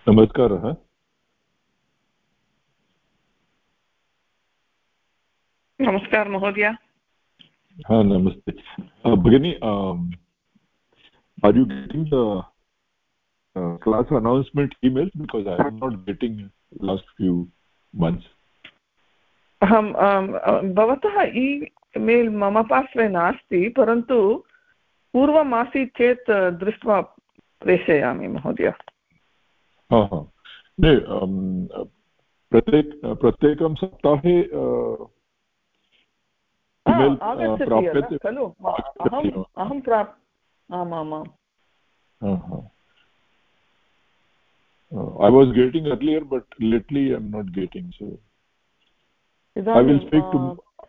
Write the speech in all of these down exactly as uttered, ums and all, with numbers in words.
नमस्कारः। नमस्कार महोदय। हाँ नमस्ते भगिनी। Are you getting the uh, class announcement emails? Because I am not getting last few months. अहं भवतः ईमेल् मम पार्श्वे नास्ति, परन्तु पूर्वम् आसीत् चेत् दृष्ट्वा प्रेषयामि महोदय। प्रत्येक प्रत्येकं सप्ताहे आगच्छति खलु? अहम् अहं प्राप् आमामाम्। I was getting earlier, but lately I am not getting. So I will speak to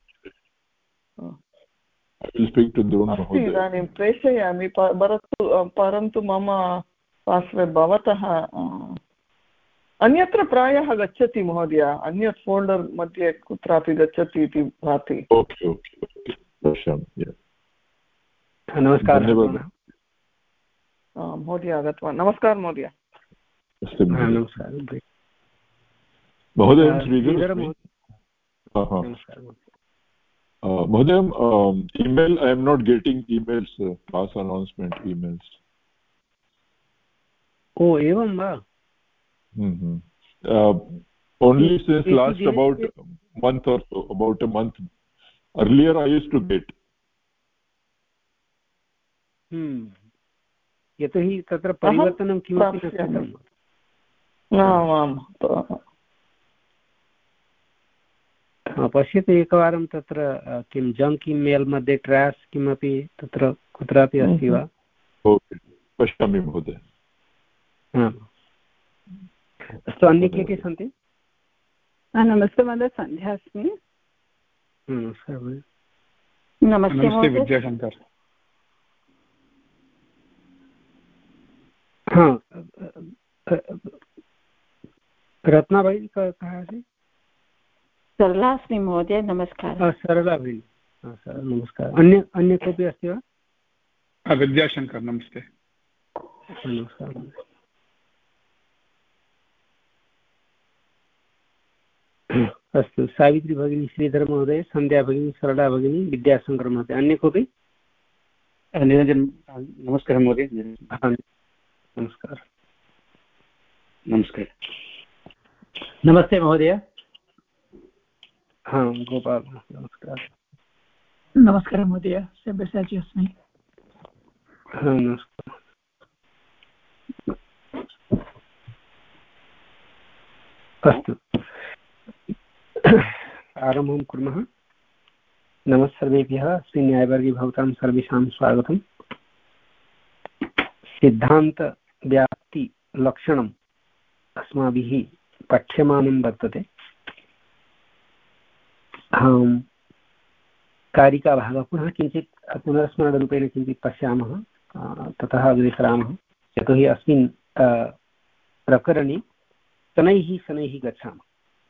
I will speak to Drona Mahoday. इदानीं प्रेषयामि, परन्तु परन्तु मम पार्श्वे भवतः अन्यत्र प्रायः गच्छति महोदय, अन्यत् फोल्डर् मध्ये कुत्रापि गच्छति इति भाति। ओके ओके पश्यामि। नमस्कारः महोदय आगतवान्। नमस्कारः महोदय। नमस्कारः महोदय। श्रीधर महोदय, email I am not getting emails, class announcement emails. ओ एवं वा? Mm-hmm. Uh, only since last about month or so, about a month. Earlier I used to get. Hmm. यतोहि तत्र परिवर्तनं किमपि न कृतम्। पश्यतु एकवारं तत्र किं जङ्क् ईमेल् मध्ये ट्राश् किमपि तत्र कुत्रापि अस्ति वा? ओके पश्यामि महोदय। अस्तु, अन्ये के के सन्ति? नमस्ते महोदय, सन्ध्या अस्मि। नमस्ते विद्याशङ्कर। रत्ना भगिनी कः अस्ति? सरला अस्मि महोदय। नमस्कारः। सरला भगिनी नमस्कारः। अन्य अन्य कोऽपि अस्ति वा? विद्याशङ्कर नमस्ते। नमस्कारः। अस्तु, सावित्री भगिनी, श्रीधर महोदय, सन्ध्या भगिनी, सरला भगिनी, विद्याशङ्कर महोदय, अन्य कोऽपि? नमस्कारः महोदय। नमस्कारः। नमस्कारः। नमस्ते महोदय। हाँ गोपाल नमस्कारः। नमस्कारः महोदय, सब्यसाची अस्मि। हाँ नमस्कारः। अस्तु, आरम्भं कुर्मः। नमः सर्वेभ्यः। अस्मिन् न्यायवर्गे भवतां सर्वेषां स्वागतम्। सिद्धान्तव्याप्तिलक्षणम् अस्माभिः पठ्यमानं वर्तते। अहं कारिकाभागः पुनः किञ्चित् पुनर्स्मरणरूपेण किञ्चित् पश्यामः, ततः अग्रे सरामः। यतोहि अस्मिन् प्रकरणे शनैः शनैः गच्छामः।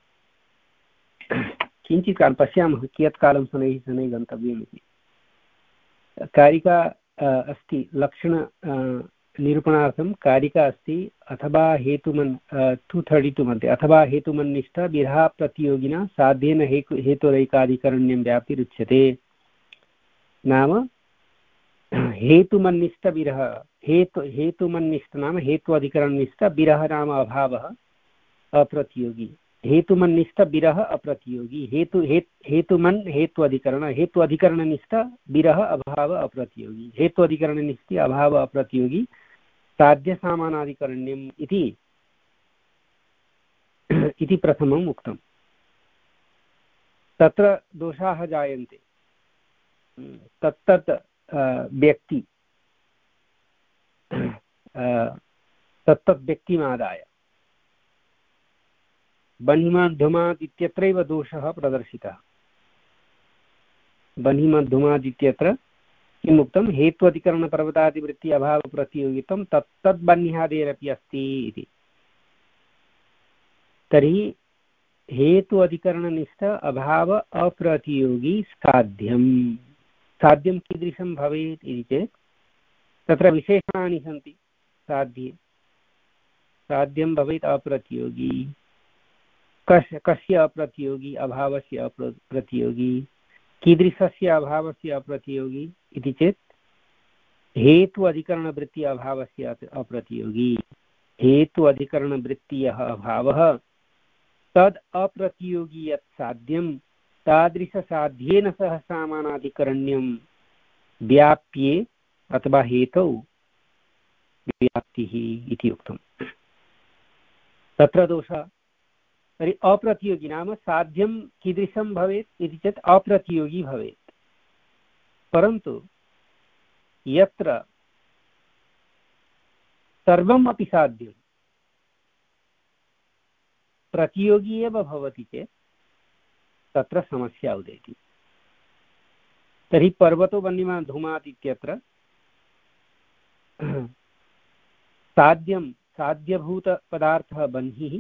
किञ्चित् कालं पश्यामः कियत् कालं शनैः शनैः गन्तव्यम् इति। कारिका अस्ति लक्षण निरूपणार्थं कारिका अस्ति अथवा हेतुमन् टु थर्टि टु मध्ये अथवा हेतुमन्निष्ठ विरहा प्रतियोगिना साध्येन हेतु हेतुरैकाधिकरण्यं व्याप्तिरुच्यते। नाम हेतुमन्निष्ठ विरह हेतु हेतुमन्निष्ठ नाम हेतु अधिकरणनिष्ठ विरह नाम अभावः अप्रतियोगी। हेतुमन्निष्ठ विरह अप्रतियोगी। हेतु हेतुमन् हेतु अधिकरण हेतु अधिकरणनिष्ठ विरह अभाव अप्रतियोगी। हेतु अधिकरणनिष्ठ अभाव अप्रतियोगी साध्य सामानाधिकरण्यम् इति इति प्रथमम् उक्तम्। तत्र दोषाः जायन्ते। तत्तत् व्यक्ति तत्तत् व्यक्तिमादाय बन्हिमाद्धुमात् इत्यत्रैव दोषः प्रदर्शितः। बन्हिमात् धूमात् इत्यत्र किम् उक्तं? हेतु अधिकरणपर्वतादिवृत्ति अभाव प्रतियोगितं तत्तद् बन्ह्यादेरपि अस्ति इति। तर्हि हेतु अधिकरणनिष्ठ अभाव अप्रतियोगी साध्यं साध्यं कीदृशं भवेत् इति चेत् तत्र विशेषणानि सन्ति साध्ये। साध्यं भवेत् अप्रतियोगी। कस्य कस्य अप्रतियोगी? अभावस्य अप्रतियोगी। कीदृशस्य अभावस्य अप्रतियोगी इति चेत् हेतु अधिकरणवृत्ति अभावस्य अप्रतियोगी। हेतु अधिकरणवृत्तीयः अभावः तद् अप्रतियोगी यत् साध्यं तादृशसाध्येन सह सामानाधिकरण्यं व्याप्ये अथवा हेतौ व्याप्तिः इति उक्तम्। तत्र दोषः। तर्हि अप्रतियोगी नाम साध्यं कीदृशं भवेत् इति चेत् अप्रतियोगी भवेत्। परन्तु यत्र सर्वम् अपि साध्यं प्रतियोगी एव भवति चेत् तत्र समस्या उदेति। तर्हि पर्वतो वह्निमान् धूमात् इत्यत्र साध्यं साध्यभूतपदार्थः बह्निः,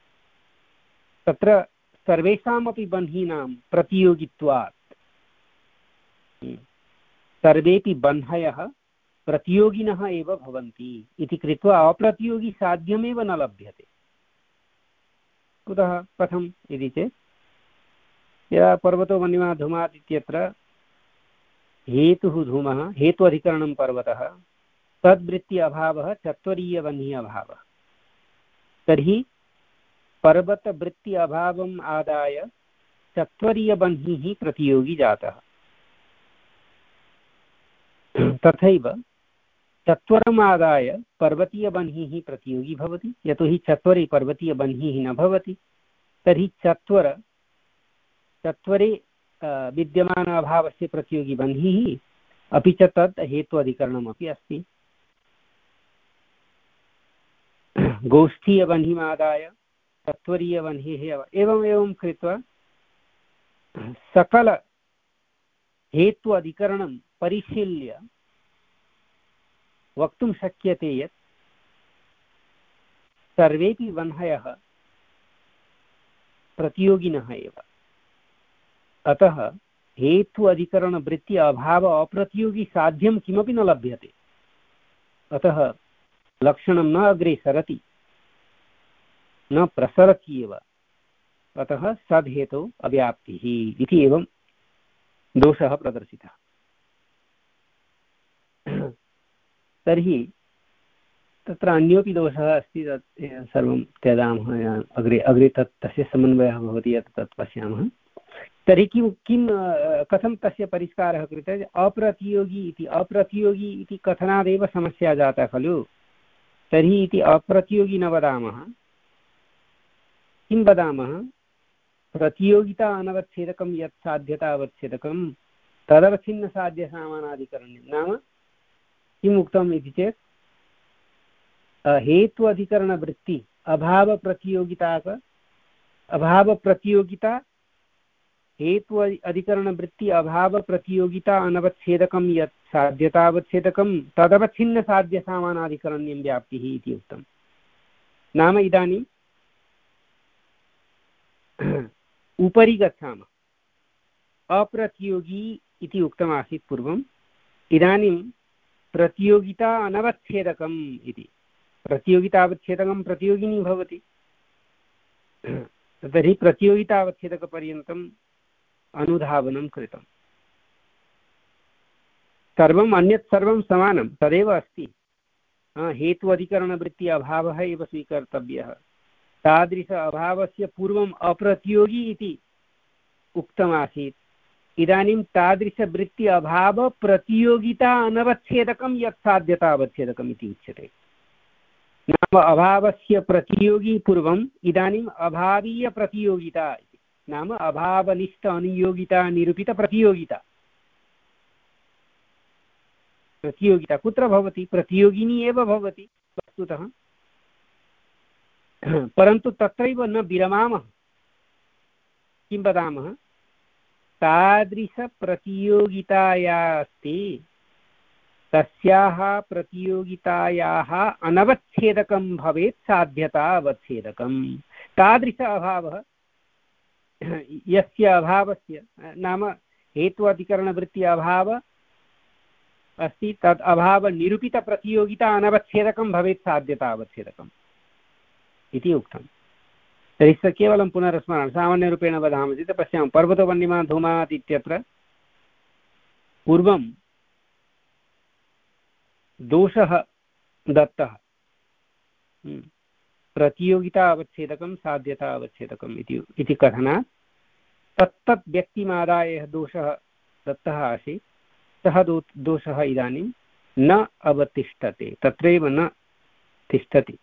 तत्र सर्वेषामपि बह्नीनां प्रतियोगित्वात् सर्वेपि बह्नयः प्रतियोगिनः एव भवन्ति इति कृत्वा अप्रतियोगी साध्यमेव न लभ्यते। कुतः कथम् इति चेत् यदा पर्वतो वह्निमान् धूमात् इत्यत्र हेतुः धूमः, हेतु अधिकरणं पर्वतः, तद्वृत्ति अभावः चत्वरीयवह्नि अभावः। तर्हि पर्वतवृत्ति अभावम् आदाय चत्वरीयवह्निः प्रतियोगी जातः। तथैव चत्वरम् आदाय पर्वतीयवह्निः प्रतियोगी भवति, यतोहि चत्वरे पर्वतीयवह्निः न भवति। तर्हि चत्वर चत्वरे विद्यमान अभावस्य प्रतियोगी वह्निः, अपि च तत् हेतु अधिकरणमपि अस्ति। गोष्ठीयवह्निमादाय चत्वरीयवह्निः एवम् एवं कृत्वा सकल हेतु अधिकरणं परिशील्य वक्तुं शक्यते यत् सर्वेपि वह्नयः प्रतियोगिनः एव। अतः हेतु अधिकरणवृत्ति अभाव अप्रतियोगी साध्यं किमपि न लभ्यते। अतः लक्षणं न अग्रे सरति, न प्रसरति एव। अतः सद्हेतौ अव्याप्तिः इति एवं दोषः प्रदर्शितः। तर्हि तत्र अन्योपि दोषः अस्ति, तत् सर्वं त्यजामः। अग्रे अग्रे तत् तस्य समन्वयः भवति यत् तत् पश्यामः। तर्हि किं किं कथं तस्य परिष्कारः कृतः? अप्रतियोगी इति अप्रतियोगी इति कथनादेव समस्या जाता खलु। तर्हि इति अप्रतियोगी न वदामः, किं वदामः? प्रतियोगिता अनवच्छेदकं यत् साध्यता अवच्छेदकं तदवच्छिन्नसाध्यसामानाधिकरण्यं। नाम किम् उक्तम् इति चेत् हेतु अधिकरणवृत्ति अभावप्रतियोगिता अभावप्रतियोगिता हेतु अधिकरणवृत्ति अभावप्रतियोगिता अनवच्छेदकं यत् साध्यतावच्छेदकं तदवच्छिन्नसाध्यसामानाधिकरण्यं व्याप्तिः इति उक्तम्। नाम इदानीं उपरि गच्छामः। अप्रतियोगी इति उक्तमासीत् पूर्वम्। इदानीं प्रतियोगिता अनवच्छेदकम् इति। प्रतियोगितावच्छेदकं प्रतियोगिनी भवति। तर्हि प्रतियोगितावच्छेदकपर्यन्तम् अनुधावनं कृतं। सर्वम् अन्यत् सर्वं समानं तदेव अस्ति। हेतु अधिकरणवृत्ति अभावः एव स्वीकर्तव्यः। तादृश अभावस्य पूर्वम् अप्रतियोगी इति उक्तमासीत्। इदानीं तादृशवृत्ति अभाव प्रतियोगिता अनवच्छेदकं यत् साध्यता अवच्छेदकम् इति उच्यते। नाम अभावस्य प्रतियोगी पूर्वम्, इदानीम् अभावीय प्रतियोगिता इति। नाम अभावनिष्ठ अनुयोगिता निरूपित प्रतियोगिता। प्रतियोगिता कुत्र भवति? प्रतियोगिनी एव भवति वस्तुतः। परन्तु तत्रैव न विरमामः। किं वदामः? तादृशप्रतियोगिताया अस्ति तस्याः प्रतियोगितायाः अनवच्छेदकं भवेत् साध्यता अवच्छेदकं। तादृश अभावः यस्य अभावस्य नाम हेतु अधिकरणवृत्ति अभाव अस्ति, तद् अभावनिरूपितप्रतियोगिता अनवच्छेदकं भवेत् साध्यता अवच्छेदकम्। इति उक्तं। तर्हि स केवलं पुनरस्मरणं सामान्यरूपेण वदामः चेत् पश्यामः पर्वतो वह्निमान् धूमात् इत्यत्र पूर्वं दोषः दत्तः, प्रतियोगिता अवच्छेदकं साध्यता अवच्छेदकम् इति इति कथनात् तत्तत् व्यक्तिमादाय यः दोषः दत्तः आसीत् सः दो दोषः इदानीं न अवतिष्ठते, तत्रैव न तिष्ठति।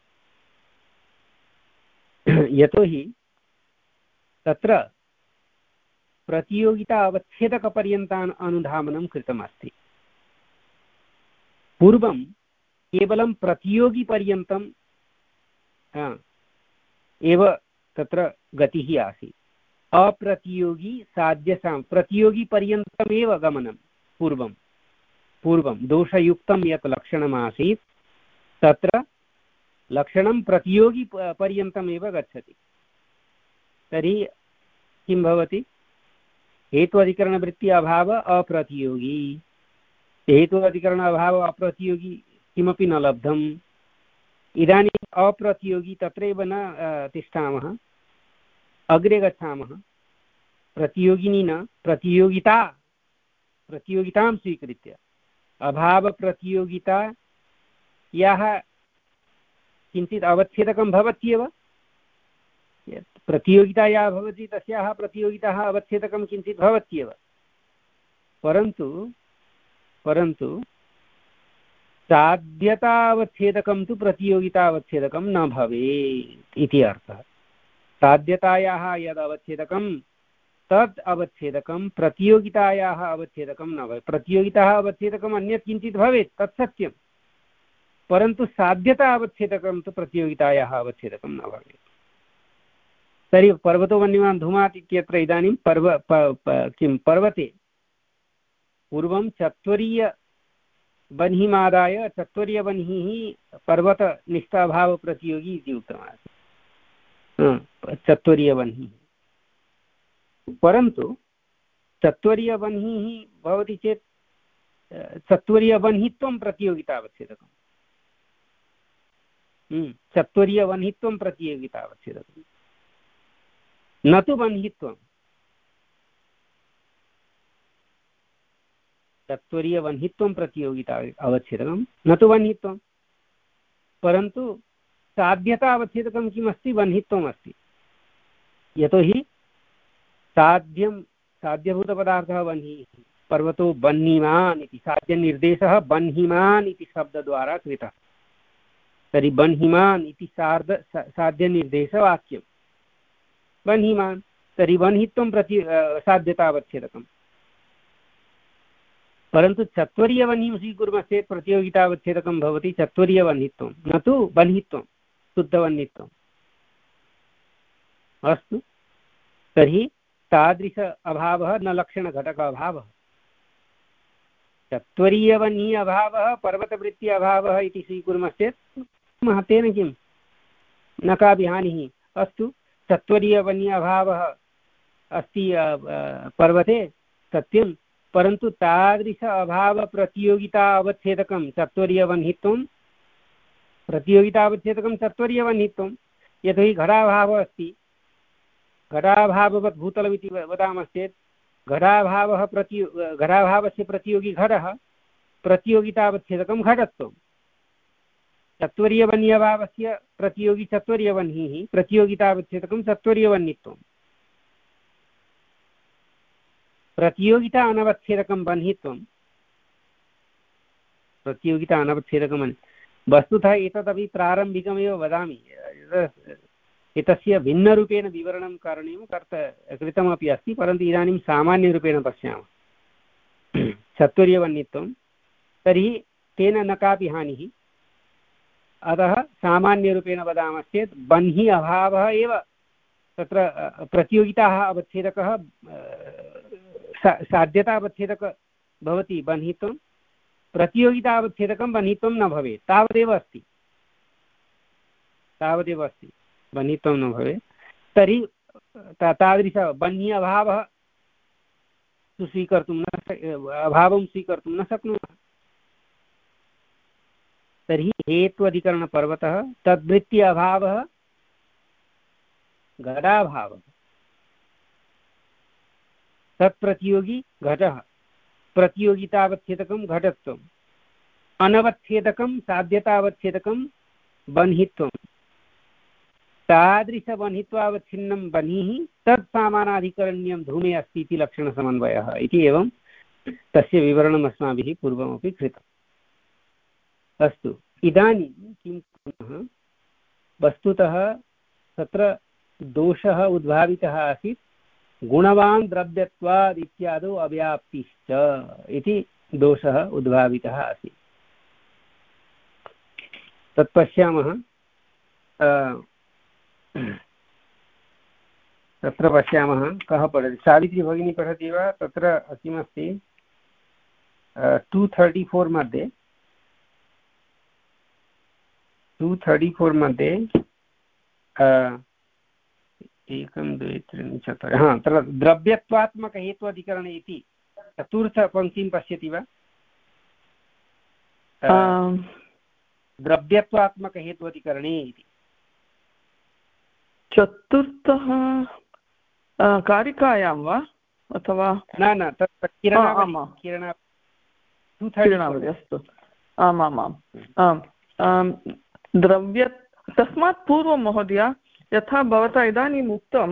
यतोहि तत्र प्रतियोगिता अवच्छेदकपर्यन्तान् अनुधावनं कृतमस्ति। पूर्वं केवलं प्रतियोगिपर्यन्तं एव तत्र गतिः आसीत्, अप्रतियोगी साध्यसां प्रतियोगिपर्यन्तमेव गमनं। पूर्वं पूर्वं दोषयुक्तं यत् लक्षणमासीत् तत्र लक्षणं प्रतियोगी पर्यन्तमेव गच्छति। तर्हि किं भवति? हेतु अधिकरणवृत्ति अभाव अप्रतियोगी, हेतु अधिकरण अभाव अप्रतियोगी किमपि न लब्धम्। इदानीम् अप्रतियोगी तत्रैव न तिष्ठामः, अग्रे गच्छामः। प्रतियोगिनी न प्रतियोगिता प्रतियोगितां स्वीकृत्य अभावप्रतियोगिता याः किञ्चित् अवच्छेदकं भवत्येव। प्रतियोगिता या भवति तस्याः प्रतियोगिताः अवच्छेदकं किञ्चित् भवत्येव, परन्तु परन्तु साध्यतावच्छेदकं तु प्रतियोगितावच्छेदकं न भवेत् इति अर्थः। साध्यतायाः यद् अवच्छेदकं तद् अवच्छेदकं प्रतियोगितायाः अवच्छेदकं न भवेत्। प्रतियोगिताः अवच्छेदकम् अन्यत् किञ्चित् भवेत्, तत् सत्यं, परन्तु साध्यता अवच्छेदकं तु प्रतियोगितायाः अवच्छेदकं न भवेत्। तर्हि पर्वतो वह्निमान् धूमात् इत्यत्र इदानीं पर्व किं पर्वते पूर्वं चत्वरीय बह्निमादाय चत्वरीयबह्निः पर्वतनिष्ठाभावप्रतियोगी इति उक्तमासीत्, चत्वरीयबह्निः। परन्तु चत्वरीयबह्निः भवति चेत् चत्वरीयबह्नित्वं प्रतियोगितावच्छेदकम्, चत्वरीयबह्नित्वं प्रतियोगितावच्छेदकम्, न तु बह्नित्वं। चत्वरीयबह्नित्वं प्रतियोगिता अवच्छेदकं, न तु बह्नित्वं, परन्तु साध्यता अवच्छेदकं किमस्ति? बह्नित्वम् अस्ति। यतोहि साध्यं साध्यभूतपदार्थः बह्निः, पर्वतो बह्निमान् इति साध्यनिर्देशः बह्निमान् इति शब्दद्वारा कृतः। तर्हि बह्निमान् इति सार्ध साध्यनिर्देशवाक्यं बह्निमान्, तर्हि बह्नित्वं प्रति साध्यतावच्छेदकम्। परन्तु चत्वरीयबह्निं स्वीकुर्मश्चेत् प्रतियोगितावच्छेदकं भवति चत्वरीयबह्नित्वं, न तु बह्नित्वं, शुद्धबह्नित्वम्। अस्तु, तर्हि तादृश अभावः न लक्षणघटक अभावः। चत्वरीयबह्नि अभावः पर्वतवृत्ति अभावः इति स्वीकुर्मश्चेत् तेन किं न कापि हानिः। अस्तु, चत्वरीयबह्नि अभावः अस्ति पर्वते सत्यं, परन्तु तादृश अभावप्रतियोगिता अवच्छेदकं चत्वरीयबह्नित्वं, प्रतियोगितावच्छेदकं चत्वरीयबह्नित्वं। यतोहि घटाभावः अस्ति, घटाभाववत् भूतलमिति वदामश्चेत् घटाभावः प्रति घटाभावस्य प्रतियोगी घटः, प्रतियोगितावच्छेदकं घटत्वं। चत्वरीयबह्नि अभावस्य प्रतियोगी चत्वरीयबह्निः, प्रतियोगितावच्छेदकं चत्वरीयबह्नित्वं। प्रतियोगिता अनवच्छेदकं बह्नित्वं, प्रतियोगिता अनवच्छेदकं। वस्तुतः एतदपि प्रारम्भिकमेव वदामि, एतस्य भिन्नरूपेण विवरणं करणीयं कर्त कृतमपि अस्ति, परन्तु इदानीं सामान्यरूपेण पश्यामः। चत्वरीयबह्नित्वं, तर्हि तेन न कापि हानिः। अतः सामान्यरूपेण वदामश्चेत् बह्नि अभावः एव तत्र प्रतियोगिताः अवच्छेदकः, साध्यतावच्छेदक भवति बह्नित्वं, प्रतियोगितावच्छेदकं बह्नित्वं न भवेत्, तावदेव अस्ति, तावदेव अस्ति, बह्नित्वं न भवेत्। तर्हि तादृश बह्नि अभावः स्वीकर्तुं न अभावं स्वीकर्तुं न शक्नुमः। तर्हि हेत्वधिकरणपर्वतः तद्वृत्ति अभावः घटाभावः, तत्प्रतियोगी घटः, प्रतियोगितावच्छेदकं घटत्वम्, अनवच्छेदकं साध्यतावच्छेदकं बन्हित्वं, तादृशबन्हित्वावच्छिन्नं बन्हिः तत् सामानाधिकरण्यं धूमे अस्ति इति लक्षणसमन्वयः इति एवं तस्य विवरणम् अस्माभिः पूर्वमपि कृतम्। अस्तु, इदानीं किं कुर्मः, वस्तुतः तत्र दोषः उद्भावितः आसीत्, गुणवान् द्रव्यत्वात् इत्यादौ अव्याप्तिश्च इति दोषः उद्भावितः आसीत्। तत् पश्यामः। तत्र पश्यामः कः पठति, सावित्री भगिनी पठति वा? तत्र किमस्ति टु थर्टि फोर् मध्ये टु थर्टि फोर् मध्ये एकं द्वे त्रीणि चत्वारि, हा तत्र द्रव्यत्वात्मकहेत्वाधिकरणे इति चतुर्थपङ्क्तिं पश्यति वा? द्रव्यत्वात्मकहेत्वाधिकरणे इति चतुर्थः कारिकायां वा अथवा न न तत्र किरणावली। अस्तु, आमामाम् आम्। द्रव्य तस्मात् पूर्वं महोदय, यथा भवता इदानीम् उक्तं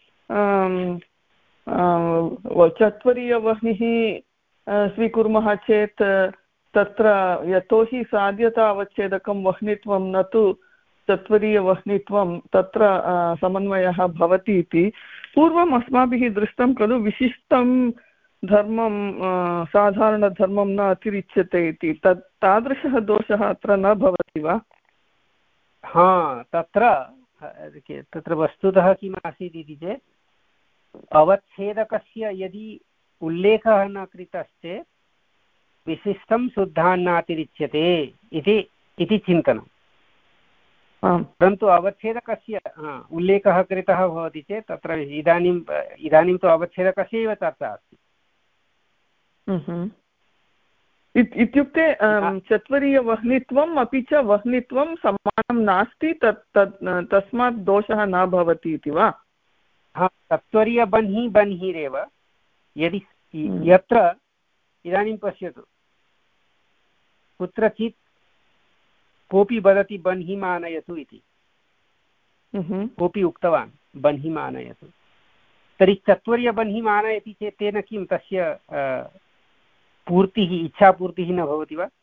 चत्वरीयवह्निः स्वीकुर्मः चेत् तत्र यतोहि साध्यता अवच्छेदकं वह्नित्वं न तु चत्वरीयवह्नित्वं, तत्र समन्वयः भवति इति पूर्वम् अस्माभिः दृष्टं खलु। विशिष्टं धर्मं साधारणधर्मं न अतिरिच्यते इति, तत् तादृशः दोषः अत्र न भवति वा? हा, तत्र तत्र वस्तुतः किम् आसीत् इति चेत् अवच्छेदकस्य यदि उल्लेखः न कृतश्चेत् विशिष्टं शुद्धान्नातिरिच्यते इति चिन्तनं। परन्तु अवच्छेदकस्य उल्लेखः कृतः भवति चेत् तत्र इदानीम् इदानीं तु अवच्छेदकस्य एव चर्चा अस्ति। इत्युक्ते चत्वरीयवह्नित्वम् अपि च वह्नित्वं समानं नास्ति, तत् तत् तस्मात् दोषः न भवति इति वा? हा, चत्वरीयबन्हि बन्हिरेव। यदि यत्र इदानीं पश्यतु, कुत्रचित् कोऽपि वदति बन्हिम् आनयतु इति, कोऽपि उक्तवान् बन्हिम् आनयतु, तर्हि चत्वरीयबन्हिम् आनयति चेत् तेन किं तस्य पूर्तिः, इच्छापूर्तिः न भवति वा?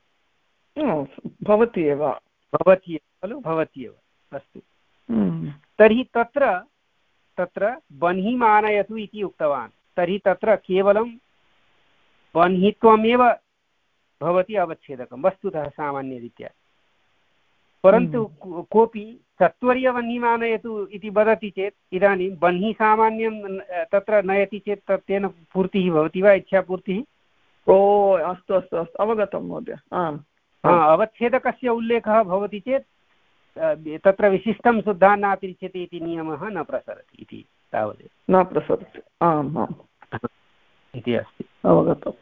भवति एव, भवति खलु, भवति एव। अस्तु, तर्हि तत्र तत्र बन्हिम् आनयतु इति उक्तवान्, तर्हि तत्र केवलं बन्हित्वमेव भवति अवच्छेदकं वस्तुतः सामान्यरीत्या। परन्तु कोऽपि चत्वरीयबन्हिम् आनयतु इति वदति चेत् इदानीं बन्हि सामान्यं तत्र नयति चेत् तेन पूर्तिः भवति वा, इच्छापूर्तिः? ओ अस्तु अस्तु अस्तु, अवगतं महोदय। आम्, अवच्छेदकस्य उल्लेखः भवति चेत् तत्र विशिष्टं शुद्धान्नातिरिच्यते इति नियमः न प्रसरति इति, तावदेव न प्रसरति। आम् आम् इति अस्ति, अवगतम्।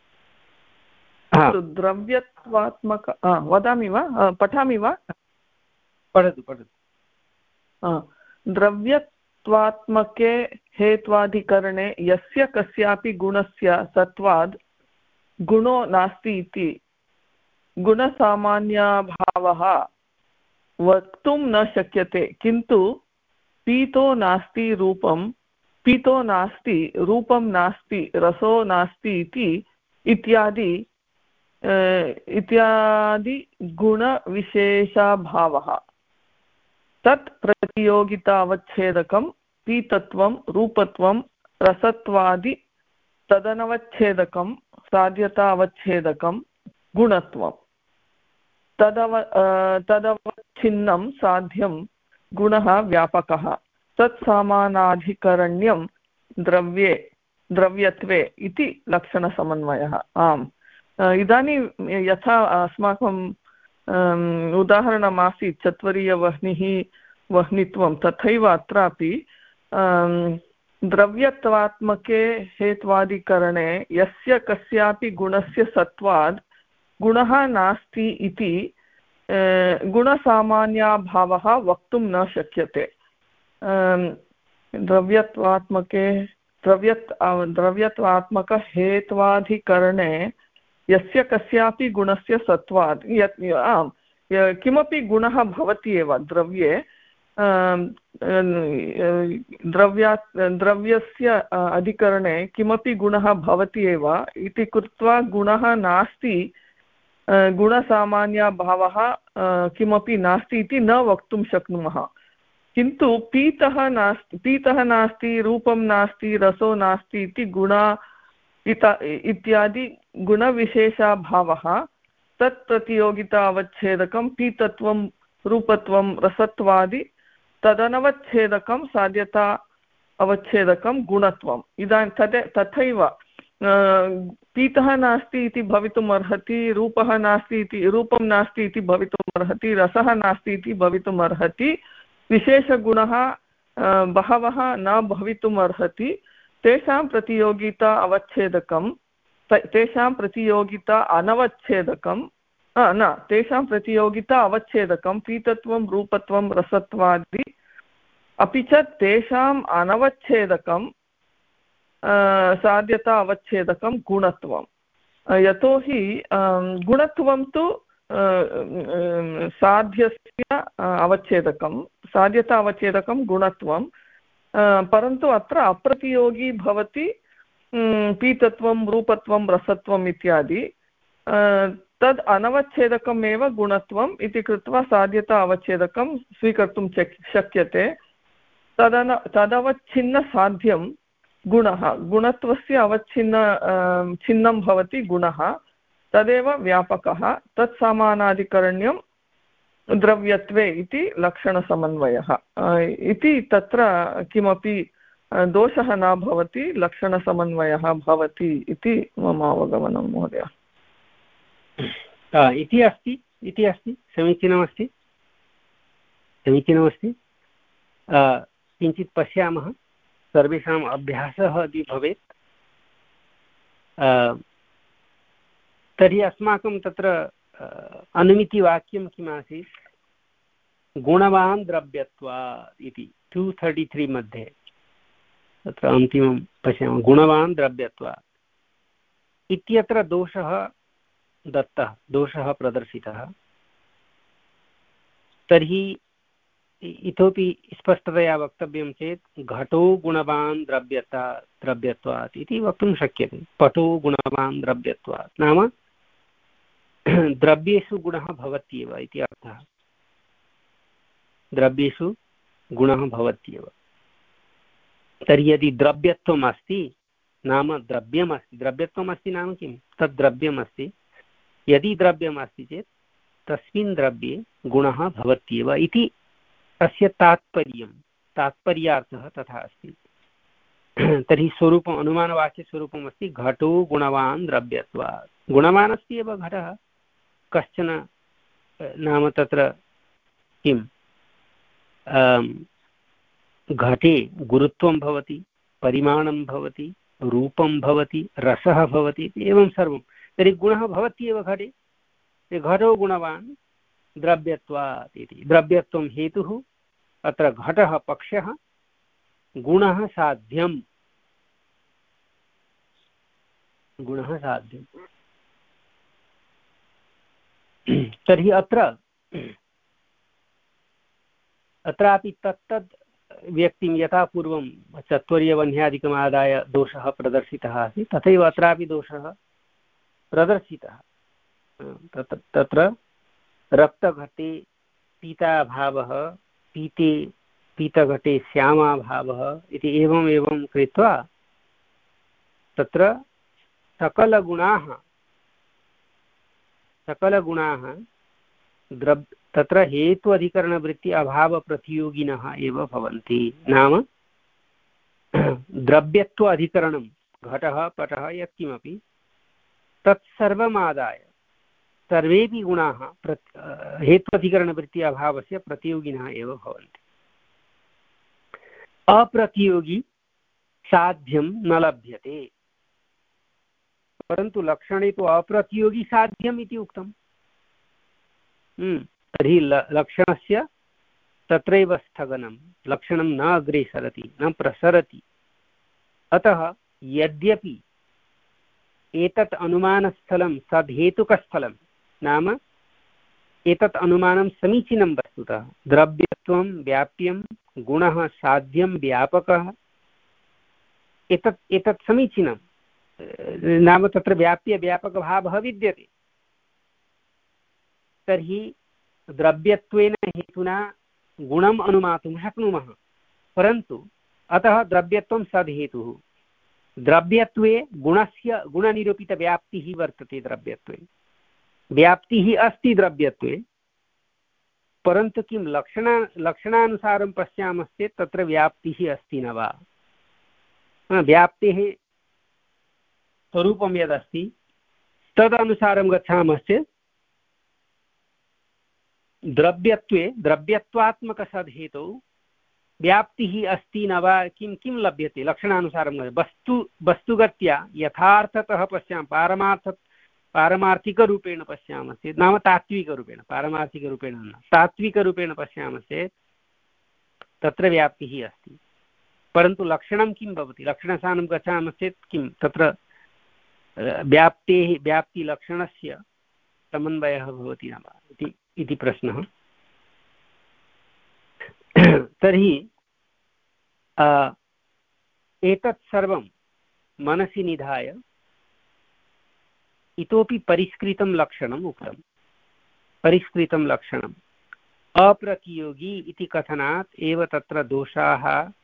द्रव्यत्वात्मक वदामि वा, पठामि वा? पठतु पठतु। द्रव्यत्वात्मके हेत्वाधिकरणे यस्य कस्यापि गुणस्य सत्वाद् गुणो नास्ति इति गुणसामान्यभावः वक्तुं न शक्यते, किन्तु पीतो नास्ति रूपं, पीतो नास्ति रूपं नास्ति रसो नास्ति इति इत्यादि इत्यादि गुणविशेषाभावः तत् प्रतियोगितावच्छेदकं पीतत्वं रूपत्वं रसत्वादि तदनवच्छेदकं साध्यतावच्छेदकं गुणत्वं तदव तदवच्छिन्नं साध्यं गुणः व्यापकः तत्सामानाधिकरण्यं द्रव्ये द्रव्यत्वे इति लक्षणसमन्वयः। आम्, इदानीं यथा अस्माकं उदाहरणमासीत् चत्वरीयवह्निः वह्नित्वं, तथैव अत्रापि द्रव्यत्वात्मके हेत्वादिकरणे यस्य कस्यापि गुणस्य सत्वाद् गुणः नास्ति इति गुणसामान्याभावः वक्तुं न शक्यते। द्रव्यत्वात्मके द्रव्यत् द्रव्यत्वात्मकहेत्वाधिकरणे यस्य कस्यापि गुणस्य सत्वात् यत् आम् किमपि गुणः भवति एव द्रव्ये द्रव्यात् द्रव्यस्य अधिकरणे किमपि गुणः भवति एव इति कृत्वा गुणः नास्ति गुणसामान्यभावः किमपि नास्ति इति न वक्तुं शक्नुमः। किन्तु पीतः नास्ति पीतः नास्ति रूपं नास्ति रसो नास्ति इति गुण इत्यादि गुणविशेषाभावः तत् प्रतियोगिता अवच्छेदकं पीतत्वं रूपत्वं रसत्वादि तदनवच्छेदकं साध्यता अवच्छेदकं गुणत्वम्। इदानीं तद् तथैव पीतः नास्ति इति भवितुम् अर्हति, रूपः नास्ति इति रूपं नास्ति इति भवितुम् अर्हति, रसः नास्ति इति भवितुम् अर्हति, विशेषगुणः बहवः न भवितुम् अर्हति। तेषां प्रतियोगिता अवच्छेदकं तेषां प्रतियोगिता अनवच्छेदकं न तेषां प्रतियोगिता अवच्छेदकं पीतत्वं रूपत्वं रसत्वादि, अपि च तेषाम् अनवच्छेदकं साध्यता अवच्छेदकं गुणत्वं। यतोहि गुणत्वं तु साध्यस्य अवच्छेदकं साध्यता अवच्छेदकं गुणत्वं, परन्तु अत्र अप्रतियोगी भवति पीतत्वं रूपत्वं रसत्वम् इत्यादि, तद् अनवच्छेदकमेव गुणत्वम् इति कृत्वा साध्यता अवच्छेदकं स्वीकर्तुं शक्यते। तदन तदवच्छिन्नसाध्यं गुणः गुणत्वस्य अवच्छिन्न छिन्नं भवति गुणः, तदेव व्यापकः तत्समानाधिकरण्यं द्रव्यत्वे इति लक्षणसमन्वयः इति तत्र किमपि दोषः न भवति, लक्षणसमन्वयः भवति इति मम अवगमनं महोदय। इति अस्ति इति अस्ति समीचीनमस्ति समीचीनमस्ति किञ्चित् पश्यामः, सर्वेषाम् अभ्यासः यदि भवेत् तर्हि अस्माकं तत्र अनुमितिवाक्यं किमासीत्, गुणवान् द्रव्यत्वात् इति टु थर्टि त्री मध्ये तत्र अन्तिमं पश्यामः, गुणवान् द्रव्यत्वात् इत्यत्र दोषः दत्तः, दोषः प्रदर्शितः। तर्हि इतोपि स्पष्टतया वक्तव्यं चेत् घटो गुणवान् द्रव्यता द्रव्यत्वात् इति वक्तुं शक्यते। पटो गुणवान् द्रव्यत्वात् नाम द्रव्येषु गुणः भवत्येव इति अर्थः, द्रव्येषु गुणः भवत्येव। तर्हि यदि द्रव्यत्वम् अस्ति नाम द्रव्यमस्ति, द्रव्यत्वम् अस्ति नाम किं, तद् द्रव्यमस्ति, यदि द्रव्यमस्ति चेत् तस्मिन् द्रव्ये गुणः भवत्येव इति अस्य तात्पर्यं, तात्पर्यार्थः तथा अस्ति। तर्हि स्वरूपम् अनुमानवाक्यस्वरूपम् अस्ति घटो गुणवान् द्रव्यत्वात्। गुणवान् अस्ति एव घटः, कश्चन नाम तत्र किं घटे गुरुत्वं भवति, परिमाणं भवति, रूपं भवति, रसः भवति, एवं सर्वं। तर्हि गुणः भवत्येव घटे, घटो गुणवान् द्रव्यत्वात् इति। द्रव्यत्वं हेतुः, अत्र घटः पक्षः, गुणः साध्यं, गुणः साध्यं। तर्हि अत्र अत्रापि तत्तद् व्यक्तिं यथा पूर्वं चत्वर्यवह्न्यादिकम् आदाय दोषः प्रदर्शितः आसीत्, तथैव अत्रापि दोषः प्रदर्शितः। तत्र तत्र रक्तघटे पीताभावः, पीते पीतघटे श्यामाभावः इति एवम् एवं कृत्वा तत्र सकलगुणाः सकलगुणाः द्रव् तत्र हेतु अधिकरणवृत्ति अभावप्रतियोगिनः एव भवन्ति। नाम द्रव्यत्व अधिकरणं घटः पटः यत्किमपि तत्सर्वमादाय सर्वेपि गुणाः हेत्वधिकरणवृत्ति अभावस्य प्रतियोगिनः एव भवन्ति। अप्रतियोगी साध्यं न लभ्यते, परन्तु लक्षणे तु अप्रतियोगी साध्यम् इति उक्तम्। तर्हि लक्षणस्य तत्रैव स्थगनं, लक्षणं न अग्रे सरति, न प्रसरति। अतः यद्यपि एतत् अनुमानस्थलं सद्हेतुकस्थलं, नाम एतत् अनुमानं समीचीनं वस्तुतः, द्रव्यत्वं व्याप्यं गुणः साध्यं व्यापकः, एतत् एतत् समीचीनं, नाम तत्र व्याप्य व्यापकभावः विद्यते। तर्हि द्रव्यत्वेन हेतुना गुणम् अनुमातुं शक्नुमः, परन्तु अतः द्रव्यत्वं सद्हेतुः। द्रव्यत्वे गुणस्य गुणनिरूपितव्याप्तिः वर्तते, द्रव्यत्वे व्याप्तिः अस्ति द्रव्यत्वे, परन्तु किं लक्षण लक्षणानुसारं पश्यामश्चेत् तत्र व्याप्तिः अस्ति न वा। व्याप्तेः स्वरूपं यदस्ति तदनुसारं गच्छामश्चेत् द्रव्यत्वे द्रव्यत्वात्मकसद्हेतौ व्याप्तिः अस्ति न वा, किं किं लभ्यते लक्षणानुसारं। वस्तु वस्तुगत्या यथार्थतः पश्यामः, पारमार्थ पारमार्थिकरूपेण पश्यामश्चेत्, नाम तात्विकरूपेण, पारमार्थिकरूपेण न, तात्विकरूपेण पश्यामश्चेत् तत्र व्याप्तिः अस्ति। परन्तु लक्षणं किं भवति, लक्षणस्थानं गच्छामश्चेत् किं तत्र व्याप्तेः व्याप्तिलक्षणस्य समन्वयः भवति न वा इति इति प्रश्नः। तर्हि एतत् सर्वं मनसि निधाय इतोपि परिष्कृतं लक्षणम् उक्तं। परिष्कृतं लक्षणम् अप्रतियोगी इति कथनात् एव तत्र दोषाः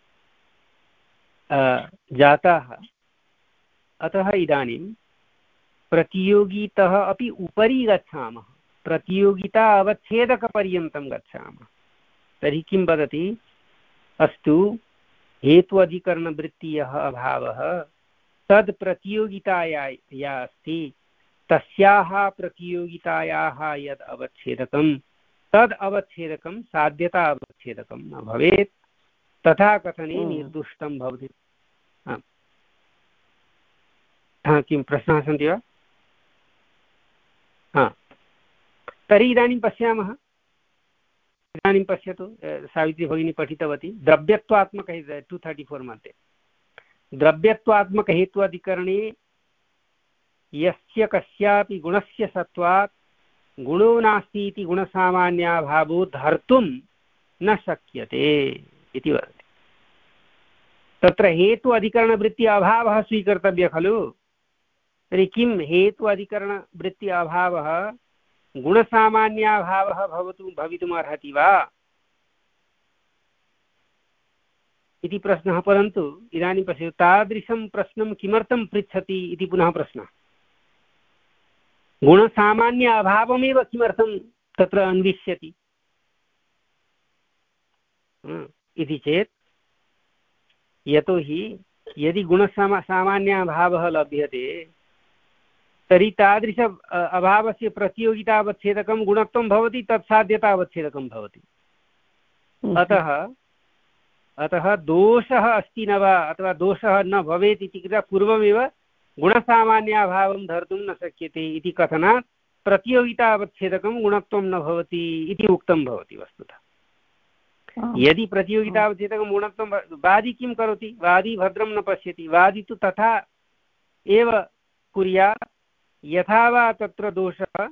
जाताः। अतः इदानीं प्रतियोगितः अपि उपरि गच्छामः, प्रतियोगिता अवच्छेदकपर्यन्तं गच्छामः। तर्हि किं वदति, अस्तु हेतु अधिकरणवृत्तीयः अभावः तद् प्रतियोगिताया या अस्ति तस्याः प्रतियोगितायाः यद् अवच्छेदकं तद् अवच्छेदकं साध्यता अवच्छेदकं न भवेत्, तथा कथने निर्दुष्टं भवति। हा, किं प्रश्नाः सन्ति वा? हा, तर्हि इदानीं पश्यामः। इदानीं पश्यतु, सावित्री भगिनी पठितवती द्रव्यत्वात्मक टु थर्टि फोर् मध्ये द्रव्यत्वात्मकहेत्वाधिकरणे यस्य कस्यापि गुणस्य सत्त्वात् गुणो नास्ति इति गुणसामान्याभावो धर्तुं न शक्यते इति वदति। तत्र हेतु अधिकरणवृत्ति अभावः स्वीकर्तव्यः खलु। तर्हि किं हेतु अधिकरणवृत्ति अभावः गुणसामान्याभावः भवतु भवितुमर्हति वा इति प्रश्नः। परन्तु इदानीं पश्यतु, तादृशं प्रश्नं किमर्थं पृच्छति इति पुनः प्रश्नः। गुणसामान्य अभावमेव किमर्थं तत्र अन्विष्यति इति चेत्, यतोहि यदि गुणसामा सामान्याभावः लभ्यते तर्हि तादृश अभावस्य प्रतियोगितावच्छेदकं गुणत्वं भवति, तत्साध्यतावच्छेदकं भवति। अतः अतः दोषः अस्ति न वा अथवा दोषः न भवेत् इति कृत्वा पूर्वमेव गुणसामान्याभावं धर्तुं न शक्यते इति कथनात् प्रतियोगितावच्छेदकं गुणत्वं न भवति इति उक्तं भवति वस्तुतः। यदि प्रतियोगितावच्छेदकं गुणत्वं, वादी किं करोति, वादी भद्रं न पश्यति, वादी तु तथा एव कुर्यात् यथा वा तत्र दोषः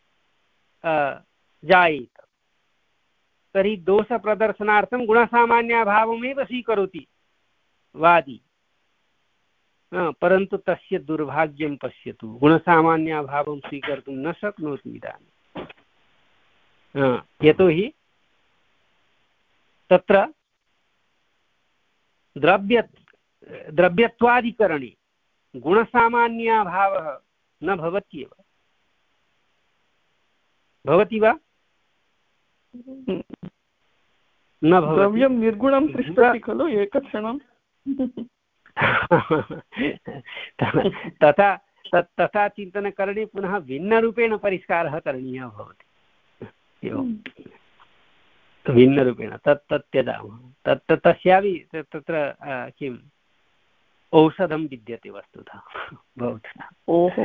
जायेत। तर्हि दोषप्रदर्शनार्थं गुणसामान्याभावमेव स्वीकरोति वादी, परन्तु तस्य दुर्भाग्यं पश्यतु, गुणसामान्याभावं स्वीकर्तुं न शक्नोति इदानीं। यतोहि तत्र द्रव्य द्रव्यत्वाधिकरणे गुणसामान्याभावः न भवत्येव। भवति वा? न भवति। द्रव्यं निर्गुणं तिष्ठति खलु एकक्षणं। तथा तथा चिन्तनकरणे पुनः भिन्नरूपेण परिष्कारः करणीयः भवति। एवं भिन्नरूपेण तत् तत् त्यजामः। तत् तस्यापि तत्र किम् औषधं विद्यते वस्तुतः भवतः। ओहो,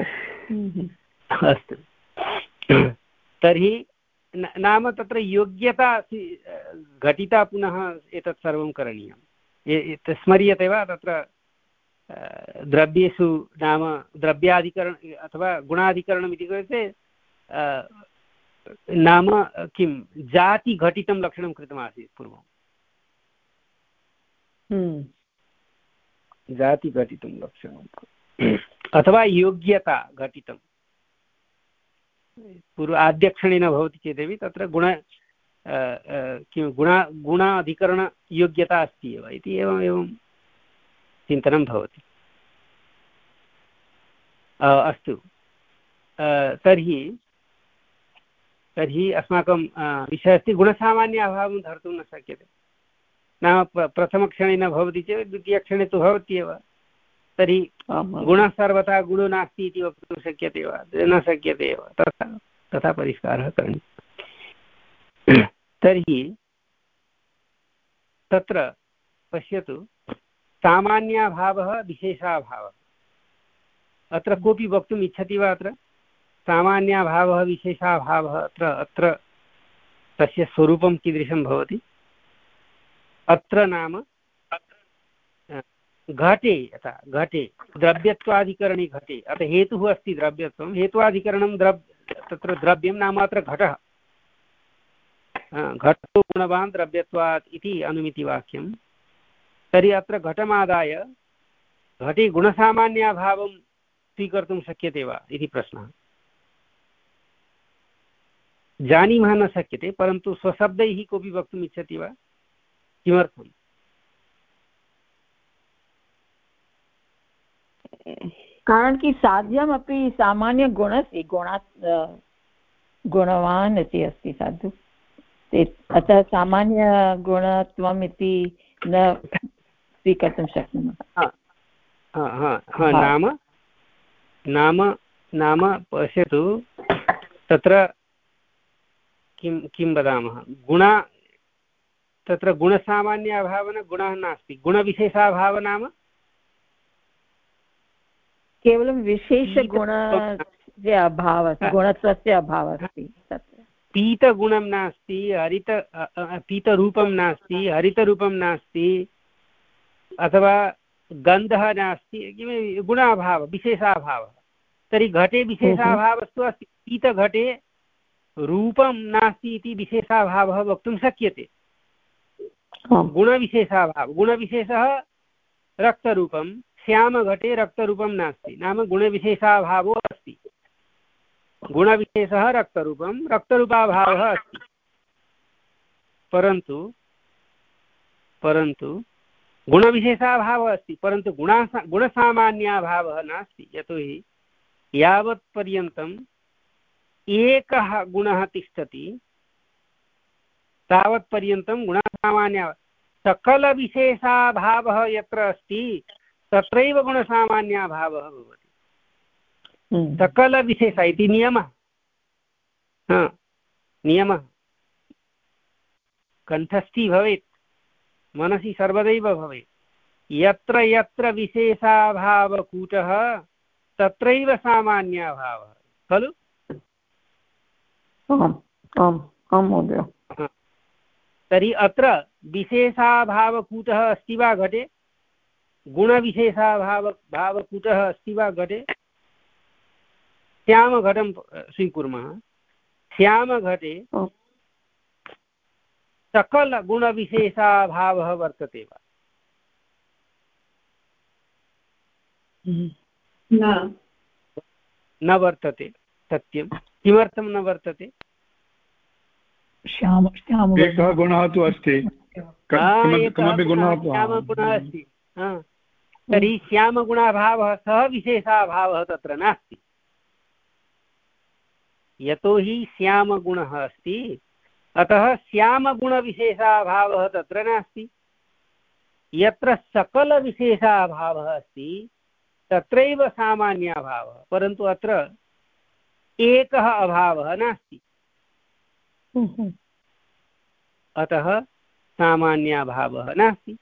अस्तु। तर्हि नाम तत्र योग्यता घटिता पुनः एतत् सर्वं करणीयं। स्मर्यते वा तत्र द्रव्येषु नाम द्रव्याधिकरण अथवा गुणाधिकरणम् इति कृते नाम किं जातिघटितं लक्षणं कृतमासीत् पूर्वं। जातिघटितं लक्षणम् अथवा योग्यता घटितं पूर्व आद्यक्षणे न भवति चेदपि तत्र गुण किं गुणा गुणाधिकरणयोग्यता अस्ति एव इति एवम् एवं चिन्तनं भवति। अस्तु, तर्हि तर्हि अस्माकं विषयः अस्ति गुणसामान्य अभावं धर्तुं न शक्यते। नाम प्रथमक्षणे न भवति चेत् द्वितीयक्षणे तु भवत्येव। तर्हि गुणः सर्वथा गुणो नास्ति इति वक्तुं शक्यते वा? न शक्यते एव। तथा तथा परिष्कारः करणीयः। तर्हि तत्र पश्यतु, सामान्याभावः विशेषाभावः। अत्र कोऽपि वक्तुम् इच्छति वा? अत्र सामान्याभावः विशेषाभावः अत्र अत्र तस्य स्वरूपं कीदृशं भवति? अत्र नाम घटे यथा घटे द्रव्यत्वाधिकरणे घटे अतः हेतुः अस्ति द्रव्यत्वं, हेत्वाधिकरणं द्रव्य तत्र द्रव्यं नाम अत्र घटः। घटो गुणवान् द्रव्यत्वात् इति अनुमितिवाक्यं। तर्हि अत्र घटमादाय घटे गुणसामान्याभावं स्वीकर्तुं शक्यते वा इति प्रश्नः। जानीमः न शक्यते, परन्तु स्वशब्दैः कोऽपि वक्तुम् इच्छति वा? किमर्थम्? कारण कि साध्यमपि सामान्यगुणस्य गुणात् गुणवान् इति अस्ति साधु, अतः सामान्यगुणत्वम् इति न स्वीकर्तुं शक्नुमः। नाम नाम नाम पश्यतु, तत्र किं किं वदामः, गुणा तत्र गुणसामान्याभावः गुणः नास्ति, गुणविशेषाभावः नाम केवलं विशेषगुणस्य अभावः, गुणत्वस्य अभावः अस्ति। तत्र पीतगुणं नास्ति, हरित पीतरूपं नास्ति, हरितरूपं नास्ति, अथवा गन्धः नास्ति, गुणाभावः विशेषाभावः। तर्हि घटे विशेषाभावस्तु अस्ति। पीतघटे रूपं नास्ति इति विशेषाभावः वक्तुं शक्यते। गुणविशेषाभावः, गुणविशेषः रक्तरूपं, श्यामघटे रक्तरूपं नास्ति, नाम गुणविशेषाभावो अस्ति। गुणविशेषः रक्तरूपं, रक्तरूपाभावः अस्ति, परन्तु परन्तु गुणविशेषाभावः अस्ति, परन्तु गुणा गुणसामान्याभावः नास्ति। यतोहि यावत्पर्यन्तम् एकः गुणः तिष्ठति तावत्पर्यन्तं गुणसामान्य, सकलविशेषाभावः यत्र अस्ति तत्रैव गुणसामान्याभावः भवति। सकलविशेष इति नियमः, नियमः कण्ठस्थी भवेत्, मनसि सर्वदैव भवेत्। यत्र यत्र विशेषाभावकूटः तत्रैव सामान्याभावः, खलु? आम् आम् आं महोदय। तर्हि अत्र विशेषाभावकूटः अस्ति वा घटे? गुणविशेषाभाव भावकूटः अस्ति वा घटे? श्यामघटं स्वीकुर्मः। श्यामघटे सकलगुणविशेषाभावः वर्तते वा? न न वर्तते। सत्यं। किमर्थं न वर्तते? श्याम श्याम एकः गुणः तु अस्ति, कमपि गुणः श्यामगुणः अस्ति। तर्हि श्यामगुणाभावः सः विशेषाभावः तत्र नास्ति। यतोहि श्यामगुणः अस्ति, अतः श्यामगुणविशेषाभावः तत्र नास्ति। यत्र सकलविशेषाभावः अस्ति तत्रैव सामान्याभावः, परन्तु अत्र एकः अभावः नास्ति, अतः सामान्याभावः नास्ति।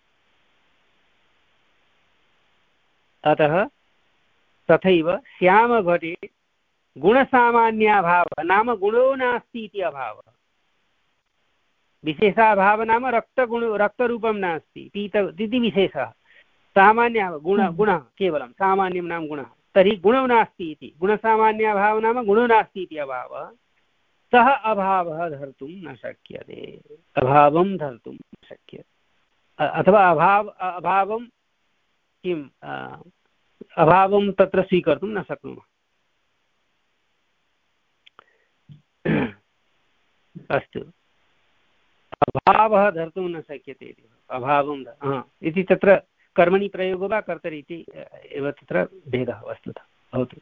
अतः तथैव श्यामघटे गुणसामान्याभावः नाम गुणो नास्ति इति अभावः। विशेषाभावः नाम रक्तगुण रक्तरूपं नास्ति पीत इति विशेषः सामान्यः गुण गुणः केवलं सामान्यं नाम गुणः तर्हि गुणो नास्ति इति गुणसामान्याभावः नाम गुणो नास्ति इति अभावः सः अभावः धर्तुं न शक्यते अभावं धर्तुं न शक्यते अथवा अभाव अभावं किम् अभावं तत्र स्वीकर्तुं न शक्नुमः अस्तु अभावः धर्तुं न शक्यते इति अभावं इति तत्र कर्मणि प्रयोगो वा कर्तरि इति एव तत्र भेदः वस्तुतः भवतु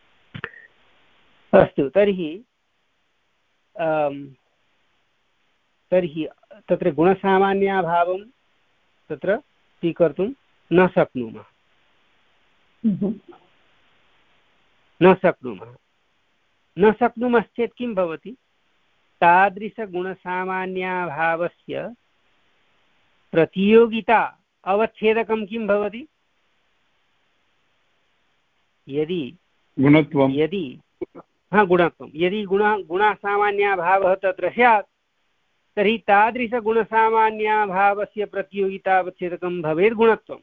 अस्तु तर्हि तर्हि तत्र गुणसामान्याभावं तत्र स्वीकर्तुं न शक्नुमः न शक्नुमः न शक्नुमश्चेत् किं भवति तादृशगुणसामान्याभावस्य प्रतियोगिता अवच्छेदकं किं भवति यदि गुणत्वं यदि हा गुणत्वं यदि गुण गुणसामान्याभावः तत्र स्यात् तर्हि तादृशगुणसामान्याभावस्य प्रतियोगितावच्छेदकं भवेत् गुणत्वं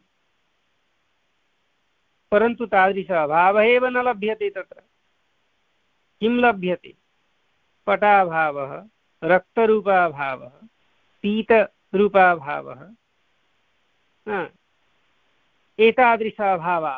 परन्तु तादृश अभावः एव न लभ्यते तत्र किं लभ्यते पटाभावः रक्तरूपाभावः पीतरूपाभावः एतादृश अभावाः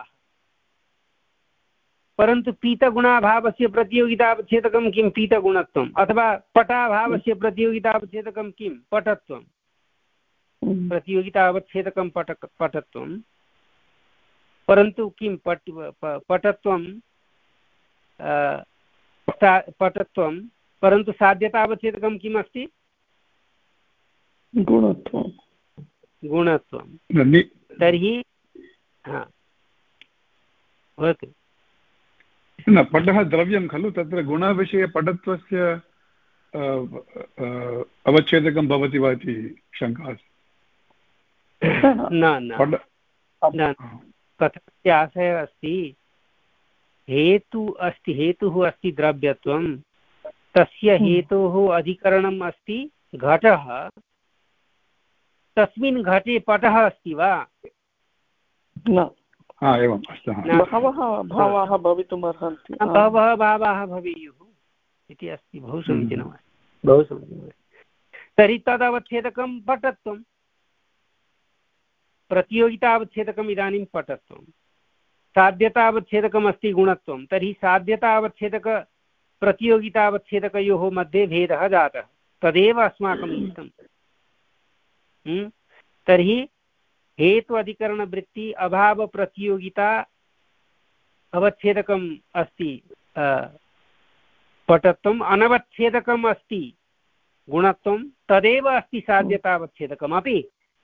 परन्तु पीतगुणाभावस्य प्रतियोगितावच्छेदकं किं पीतगुणत्वम् अथवा पटाभावस्य प्रतियोगितावच्छेदकं किं पटत्वं प्रतियोगितावच्छेदकं पट पटत्वं परन्तु किं पट पटत्वं पटत्वं परन्तु साध्यतावच्छेदकं किम् अस्ति गुणत्वं गुणत्वं तर्हि भवतु न पटः द्रव्यं खलु तत्र गुणविषये पटत्वस्य अवच्छेदकं भवति वा इति शङ्का न न कथस्य आशयः अस्ति हेतु अस्ति हेतुः अस्ति द्रव्यत्वं तस्य हेतोः अधिकरणम् अस्ति घटः तस्मिन् घटे पटः अस्ति वा न एवम् अस्तु बहवः भावाः भवितुम् अर्हन्ति बहवः भावाः भवेयुः इति अस्ति बहु समीचीनं बहु समीचीनं तर्हि तदवच्छेदकं पटत्वं प्रतियोगितावच्छेदकम् इदानीं पटत्वं साध्यतावच्छेदकम् अस्ति गुणत्वं तर्हि साध्यतावच्छेदक प्रतियोगितावच्छेदकयोः मध्ये भेदः जातः तदेव अस्माकम् इष्टं तर्हि हेतु अधिकरणवृत्ति अभाव प्रतियोगिता अवच्छेदकम् अस्ति पटत्वम् अनवच्छेदकम् अस्ति गुणत्वं तदेव अस्ति साध्यतावच्छेदकमपि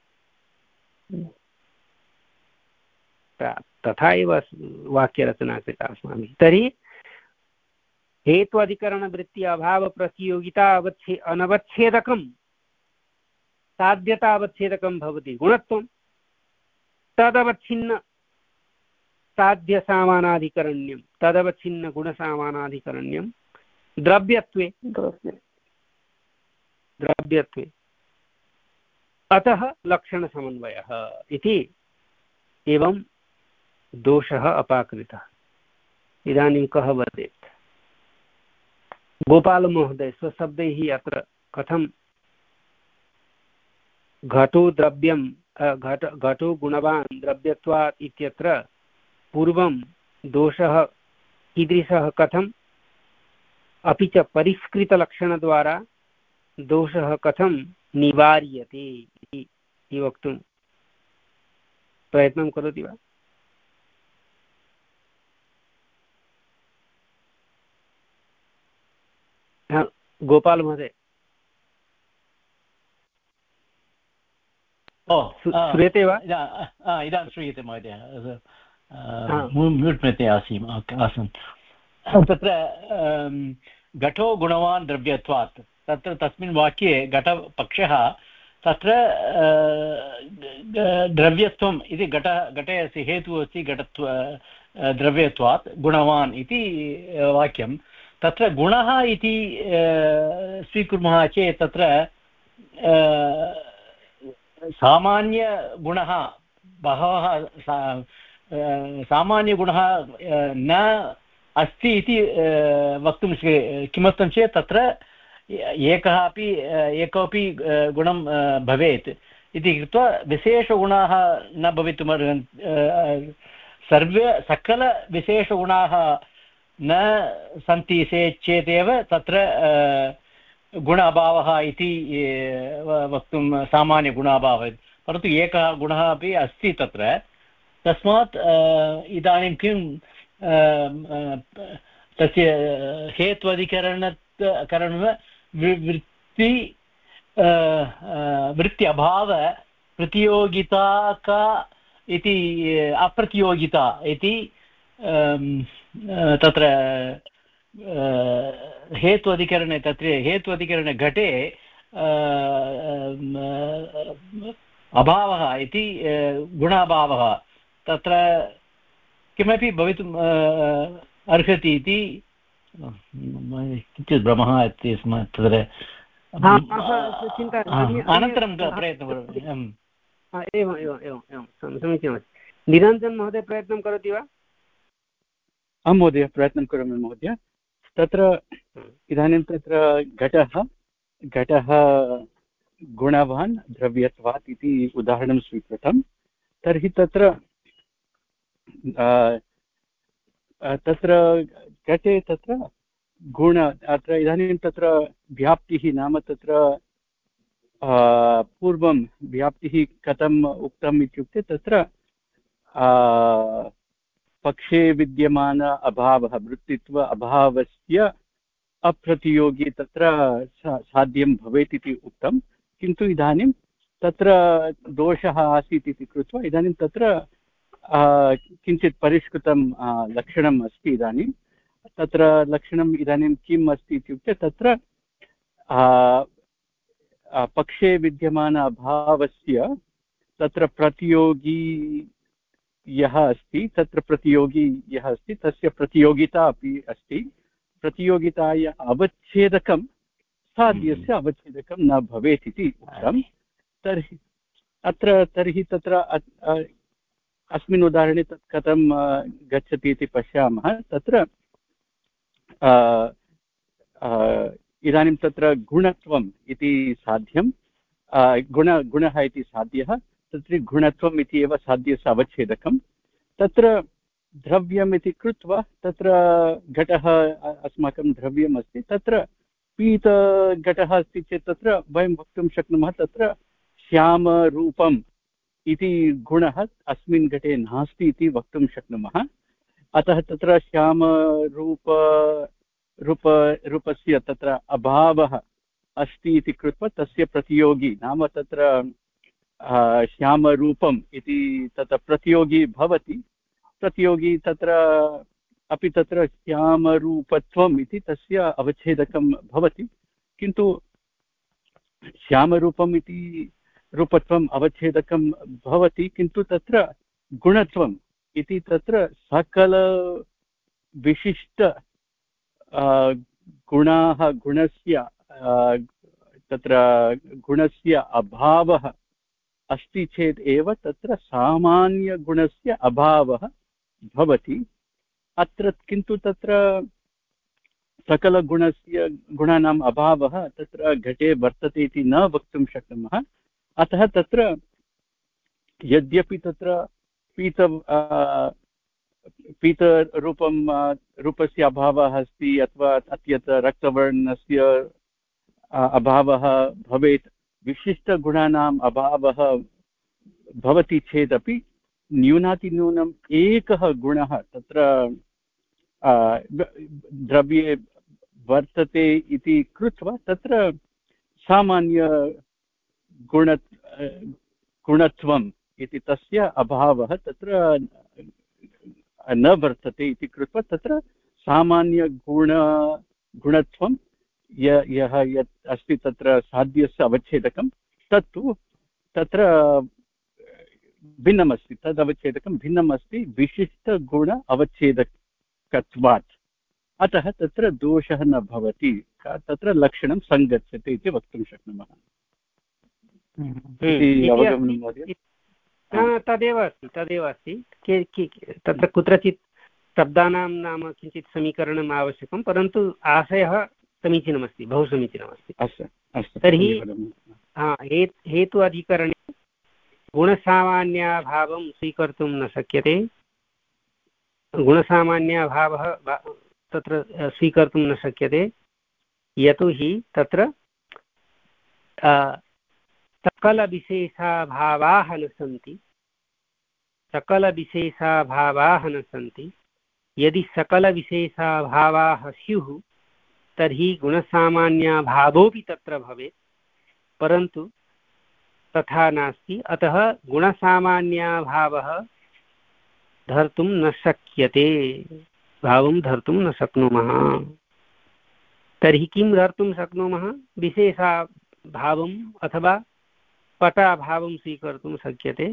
तथा एव वाक्यरचना कृता अस्माभिः तर्हि हेतु अधिकरणवृत्ति अभाव प्रतियोगिता अवच्छे अनवच्छेदकं साध्यतावच्छेदकं भवति गुणत्वं तदवच्छिन्न साध्यसामानाधिकरण्यं तदवच्छिन्न गुणसामानाधिकरण्यं द्रव्यत्वे द्रव्यत्वे अतः लक्षणसमन्वयः इति एवं दोषः अपाकृतः इदानीं कः वदेत् गोपालमहोदय स्वशब्दैः अत्र कथं घटो द्रव्यं घट घटो गुणवान् द्रव्यत्वात् इत्यत्र पूर्वं दोषः कीदृशः कथम् अपि च परिष्कृतलक्षणद्वारा दोषः कथं निवार्यते इति वक्तुं प्रयत्नं करोति वा गोपाल महोदय श्रूयते वा इदानीं श्रूयते महोदय म्यूट् मध्ये आसीम् आसन् तत्र घटो गुणवान् द्रव्यत्वात् तत्र तस्मिन् वाक्ये घटपक्षः तत्र द्रव्यत्वम् इति घट घटे अस्ति हेतुः अस्ति घटत्व द्रव्यत्वात् गुणवान् इति वाक्यं तत्र गुणः इति स्वीकुर्मः चेत् तत्र सामान्यगुणः बहवः सामान्यगुणः न अस्ति इति वक्तुं किमर्थं चेत् तत्र एकः अपि एकोपि गुणं भवेत् इति कृत्वा विशेषगुणाः न भवितुमर्हन्ति सर्वे सकलविशेषगुणाः न सन्ति चेदेव तत्र गुण अभावः इति वक्तुं सामान्यगुण अभावः परन्तु एकः गुणः अपि अस्ति तत्र तस्मात् इदानीं किं तस्य हेत्वधिकरण करण वृत्ति वृत्ति अभाव प्रतियोगिता का इति अप्रतियोगिता इति तत्र हेतु अधिकरणे तत्र हेतु अधिकरणे घटे अभावः इति गुणाभावः तत्र किमपि भवितुम् अर्हति इति किञ्चित् भ्रमः अस्ति स्म तत्र अनन्तरं प्रयत्नं करोमि एवम् एवम् एवम् एवं समीचीनमस्ति निरञ्जन् महोदय प्रयत्नं करोति वा आं महोदय प्रयत्नं करोमि महोदय तत्र इदानीं तत्र घटः घटः गुणवान् द्रव्यत्वात् इति उदाहरणं स्वीकृतं तर्हि तत्र तत्र घटे तत्र गुण अत्र इदानीं तत्र व्याप्तिः नाम तत्र पूर्वं व्याप्तिः कथम् उक्तम् इत्युक्ते तत्र पक्षे विद्यमान अभावः वृत्तित्व अभावस्य अप्रतियोगी तत्र साध्यं भवेत् इति उक्तं किन्तु इदानीं तत्र दोषः आसीत् इति कृत्वा इदानीं तत्र किञ्चित् परिष्कृतं लक्षणम् अस्ति इदानीं तत्र लक्षणम् इदानीं किम् अस्ति इत्युक्ते तत्र पक्षे विद्यमान अभावस्य तत्र प्रतियोगी यः अस्ति तत्र प्रतियोगी यः अस्ति तस्य प्रतियोगिता अपि अस्ति प्रतियोगिताय अवच्छेदकं साध्यस्य अवच्छेदकं न भवेत् इति उक्तं तर्हि अत्र तर्हि तत्र अस्मिन् उदाहरणे तत् कथं गच्छति इति पश्यामः तत्र इदानीं तत्र गुणत्वम् इति साध्यं गुण गुणः इति साध्यः तत्र गुणत्वम् इति एव साध्यस्य अवच्छेदकं तत्र द्रव्यम् इति कृत्वा तत्र घटः अस्माकं द्रव्यम् अस्ति तत्र पीतघटः अस्ति चेत् तत्र वयं वक्तुं शक्नुमः तत्र श्यामरूपम् इति गुणः अस्मिन् घटे नास्ति इति वक्तुं शक्नुमः अतः तत्र श्यामरूप रूप रूपस्य तत्र अभावः अस्ति इति कृत्वा तस्य प्रतियोगी नाम तत्र श्यामरूपम् इति तत्र प्रतियोगी भवति प्रतियोगी तत्र अपि तत्र श्यामरूपत्वम् इति तस्य अवच्छेदकं भवति किन्तु श्यामरूपम् इति रूपत्वम् अवच्छेदकं भवति किन्तु तत्र गुणत्वम् इति तत्र सकल विशिष्ट गुणाः गुणस्य तत्र गुणस्य अभावः अस्ति चेत् एव तत्र सामान्यगुणस्य अभावः भवति अत्र किन्तु तत्र सकलगुणस्य गुणानाम् अभावः तत्र घटे वर्तते इति न वक्तुं शक्नुमः अतः तत्र यद्यपि तत्र पीत पीतरूपं रूपस्य अभावः अस्ति अथवा अत्यत् रक्तवर्णस्य अभावः भवेत् विशिष्टगुणानाम् अभावः भवति चेदपि न्यूनातिन्यूनम् एकः गुणः तत्र द्रव्ये वर्तते इति कृत्वा तत्र सामान्य गुण गुणत्वम् इति तस्य अभावः तत्र न वर्तते इति कृत्वा तत्र सामान्यगुण गुणत्वं यः यत् अस्ति तत्र साध्यस्य अवच्छेदकं तत्तु तत्र भिन्नमस्ति तद् अवच्छेदकं भिन्नम् अस्ति विशिष्टगुण अवच्छेदकत्वात् अतः तत्र दोषः न भवति तत्र लक्षणं सङ्गच्छते इति वक्तुं शक्नुमः तदेव अस्ति तदेव अस्ति तत्र कुत्रचित् शब्दानां नाम किञ्चित् समीकरणम् आवश्यकं, परन्तु आशयः समीचीनमस्ति, बहु समीचीनमस्ति। अस्तु अस्तु तर्हि हेतु अधिकरणे गुणसामान्याभावं स्वीकर्तुं न शक्यते, गुणसामान्याभावः तत्र स्वीकर्तुं न शक्यते, यतोहि तत्र सकलविशेषाभावाः न सन्ति सकलविशेषाभावाः न सन्ति यदि सकलविशेषाभावाः स्युः तर्हि गुणसामान्याभावोऽपि तत्र भवेत्, परन्तु तथा नास्ति। अतः गुणसामान्याभावः धर्तुं न शक्यते, भावं धर्तुं न शक्नुमः। तर्हि किं धर्तुं शक्नुमः? विशेषाभावम् अथवा पटाभावं स्वीकर्तुं शक्यते।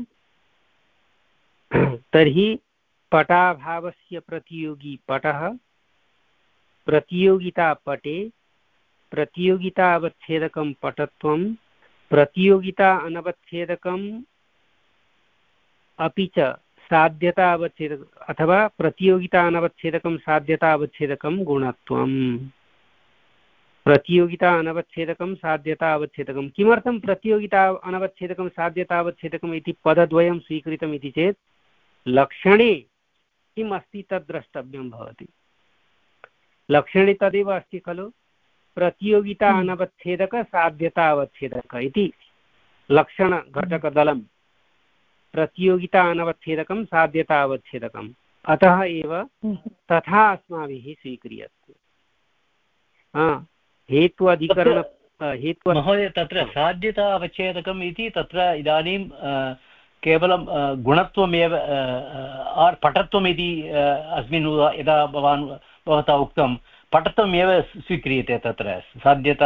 तर्हि पटाभावस्य प्रतियोगी पटः, प्रतियोगितापटे प्रतियोगितावच्छेदकं पटत्वं, प्रतियोगिता अनवच्छेदकम् अपि च साध्यतावच्छेदक अथवा प्रतियोगिता अनवच्छेदकं साध्यतावच्छेदकं गुणत्वम्। प्रतियोगिता अनवच्छेदकं साध्यतावच्छेदकं, किमर्थं प्रतियोगिता अनवच्छेदकं साध्यतावच्छेदकम् इति पदद्वयं स्वीकृतम् इति चेत् लक्षणे किम् अस्ति तद् द्रष्टव्यं भवति। लक्षणे तदेव अस्ति खलु, प्रतियोगिता अनवच्छेदक साध्यतावच्छेदक इति लक्षणघटकदलं, प्रतियोगिता अनवच्छेदकं साध्यतावच्छेदकम्, अतः एव तथा अस्माभिः स्वीक्रियते। हेतु अधिकरण हेतु महोदय तत्र साध्यता अवच्छेदकम् इति तत्र इदानीं केवलं गुणत्वमेव पटत्वम् इति अस्मिन् यदा भवान् भवता उक्तं पटत्वमेव स्वीक्रियते तत्र साध्यता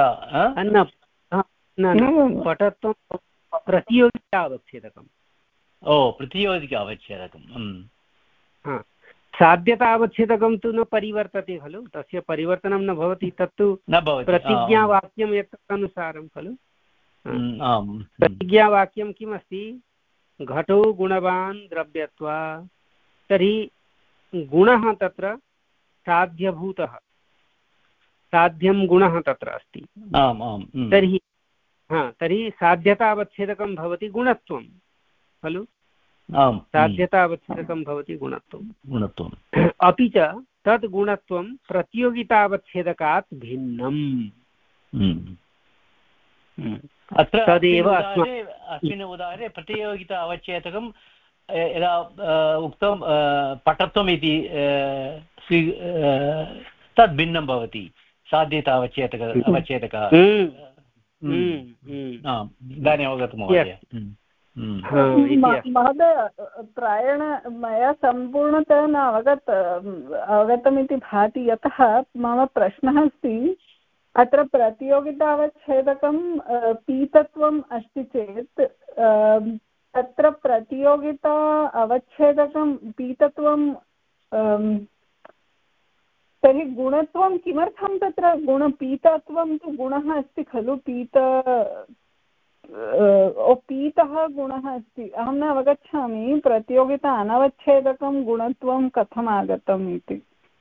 पटत्वं प्रतियोगिता अवच्छेदकम्। ओ प्रतियोगिता अवच्छेदकं। साध्यता अवच्छेदकं तु न परिवर्तते खलु, तस्य परिवर्तनं न भवति, तत्तु प्रतिज्ञावाक्यं यत् अनुसारं खलु। प्रतिज्ञावाक्यं किमस्ति? घटो गुणवान् द्रव्यत्वा, तर्हि गुणः तत्र साध्यभूतः, साध्यं गुणः तत्र अस्ति। तर्हि हा तर्हि साध्यतावच्छेदकं भवति गुणत्वं खलु, साध्यतावच्छेदकं भवति गुणत्वं गुणत्वम् अपि च तद् गुणत्वं प्रतियोगितावच्छेदकात् भिन्नम्। अत्र तदेव अस्मिन् उदाहरणे प्रतियोगिता अवच्छेदकं यदा उक्तं पटत्वम् इति तद् भिन्नं भवति साध्यता अवच्छेदक अवच्छेदकः। इदानीम् अवगतं महोदय। महोदय प्रायेण मया सम्पूर्णतया न अवगत अवगतमिति भाति, यतः मम प्रश्नः अस्ति, अत्र प्रतियोगितावच्छेदकं पीतत्वम् अस्ति चेत् तत्र प्रतियोगिता अवच्छेदकं पीतत्वं तर्हि गुणत्वं किमर्थं तत्र गुणपीतत्वं तु गुणः अस्ति खलु, पीत पीतः गुणः अस्ति। अहं न अवगच्छामि प्रतियोगिता अनवच्छेदकं गुणत्वं कथम् आगतम् इति।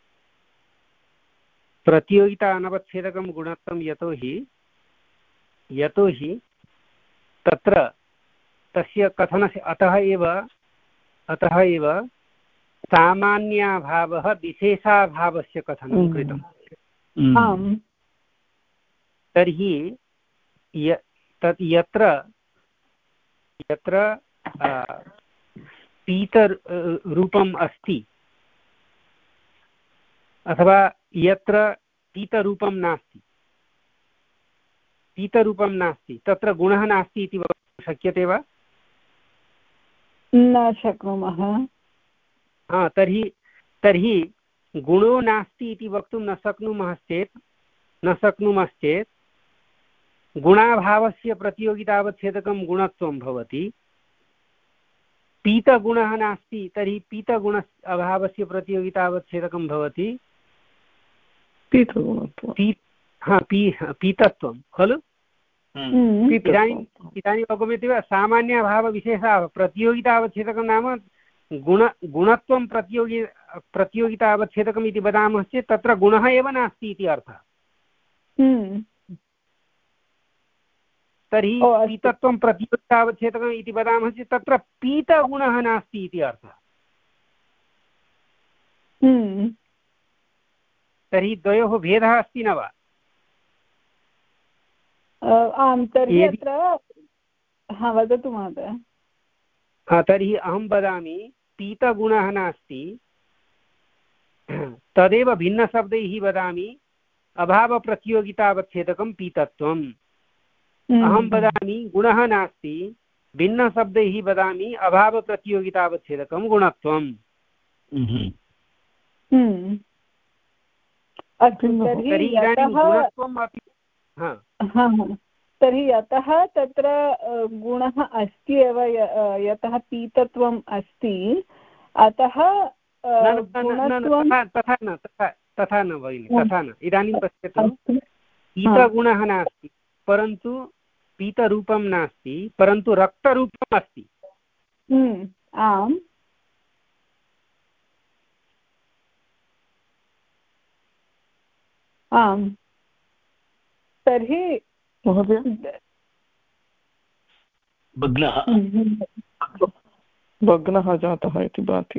प्रतियोगिता अनवच्छेदकं गुणत्वं यतोहि यतोहि तत्र तस्य कथनस्य अतः एव अतः एव सामान्याभावः विशेषाभावस्य कथनं कृतम्। तर्हि तत् यत्र यत्र पीतरूपम् अस्ति अथवा यत्र पीतरूपं नास्ति पीतरूपं नास्ति तत्र गुणः नास्ति इति वक्तुं शक्यते वा? न शक्नुमः। हा तर्हि तर्हि गुणो नास्ति इति वक्तुं न शक्नुमः चेत् न शक्नुमश्चेत् गुणाभावस्य प्रतियोगितावच्छेदकं गुणत्वं भवति। पीतगुणः नास्ति तर्हि पीतगुण अभावस्य प्रतियोगितावच्छेदकं भवति पीतगुणत्वं पी हा पी पीतत्वं खलु। इदानीम् इदानीं वक्तुमिति वा सामान्यभावविशेषः प्रतियोगितावच्छेदकं नाम गुण गुणत्वं प्रतियोगि प्रतियोगितावच्छेदकम् इति वदामः चेत् तत्र गुणः एव नास्ति इति अर्थः। तर्हि पीतत्वं प्रतियोगितावच्छेदकम् इति वदामः चेत् तत्र पीतगुणः नास्ति इति अर्थः। तर्हि द्वयोः भेदः अस्ति न वा? आम्, तर्हि अत्र हा वदतु महोदय। तर्हि अहं वदामि पीतगुणः नास्ति, तदेव भिन्नशब्दैः वदामि अभावप्रतियोगितावच्छेदकं पीतत्वम्। अहं वदामि गुणः नास्ति, भिन्नशब्दैः वदामि अभावप्रतियोगितावच्छेदकं गुणत्वम्। तर्हि यतः तत्र गुणः अस्ति एव, यतः पीतत्वम् अस्ति, अतः तथा न तथा न भगिनि, तथा न। इदानीं पश्यतु, पीतगुणः नास्ति परन्तु पीतरूपं नास्ति, परन्तु रक्तरूपम् अस्ति। आम्, आम्, तर्हि महोदय भग्नः भग्नः जातः इति भाति।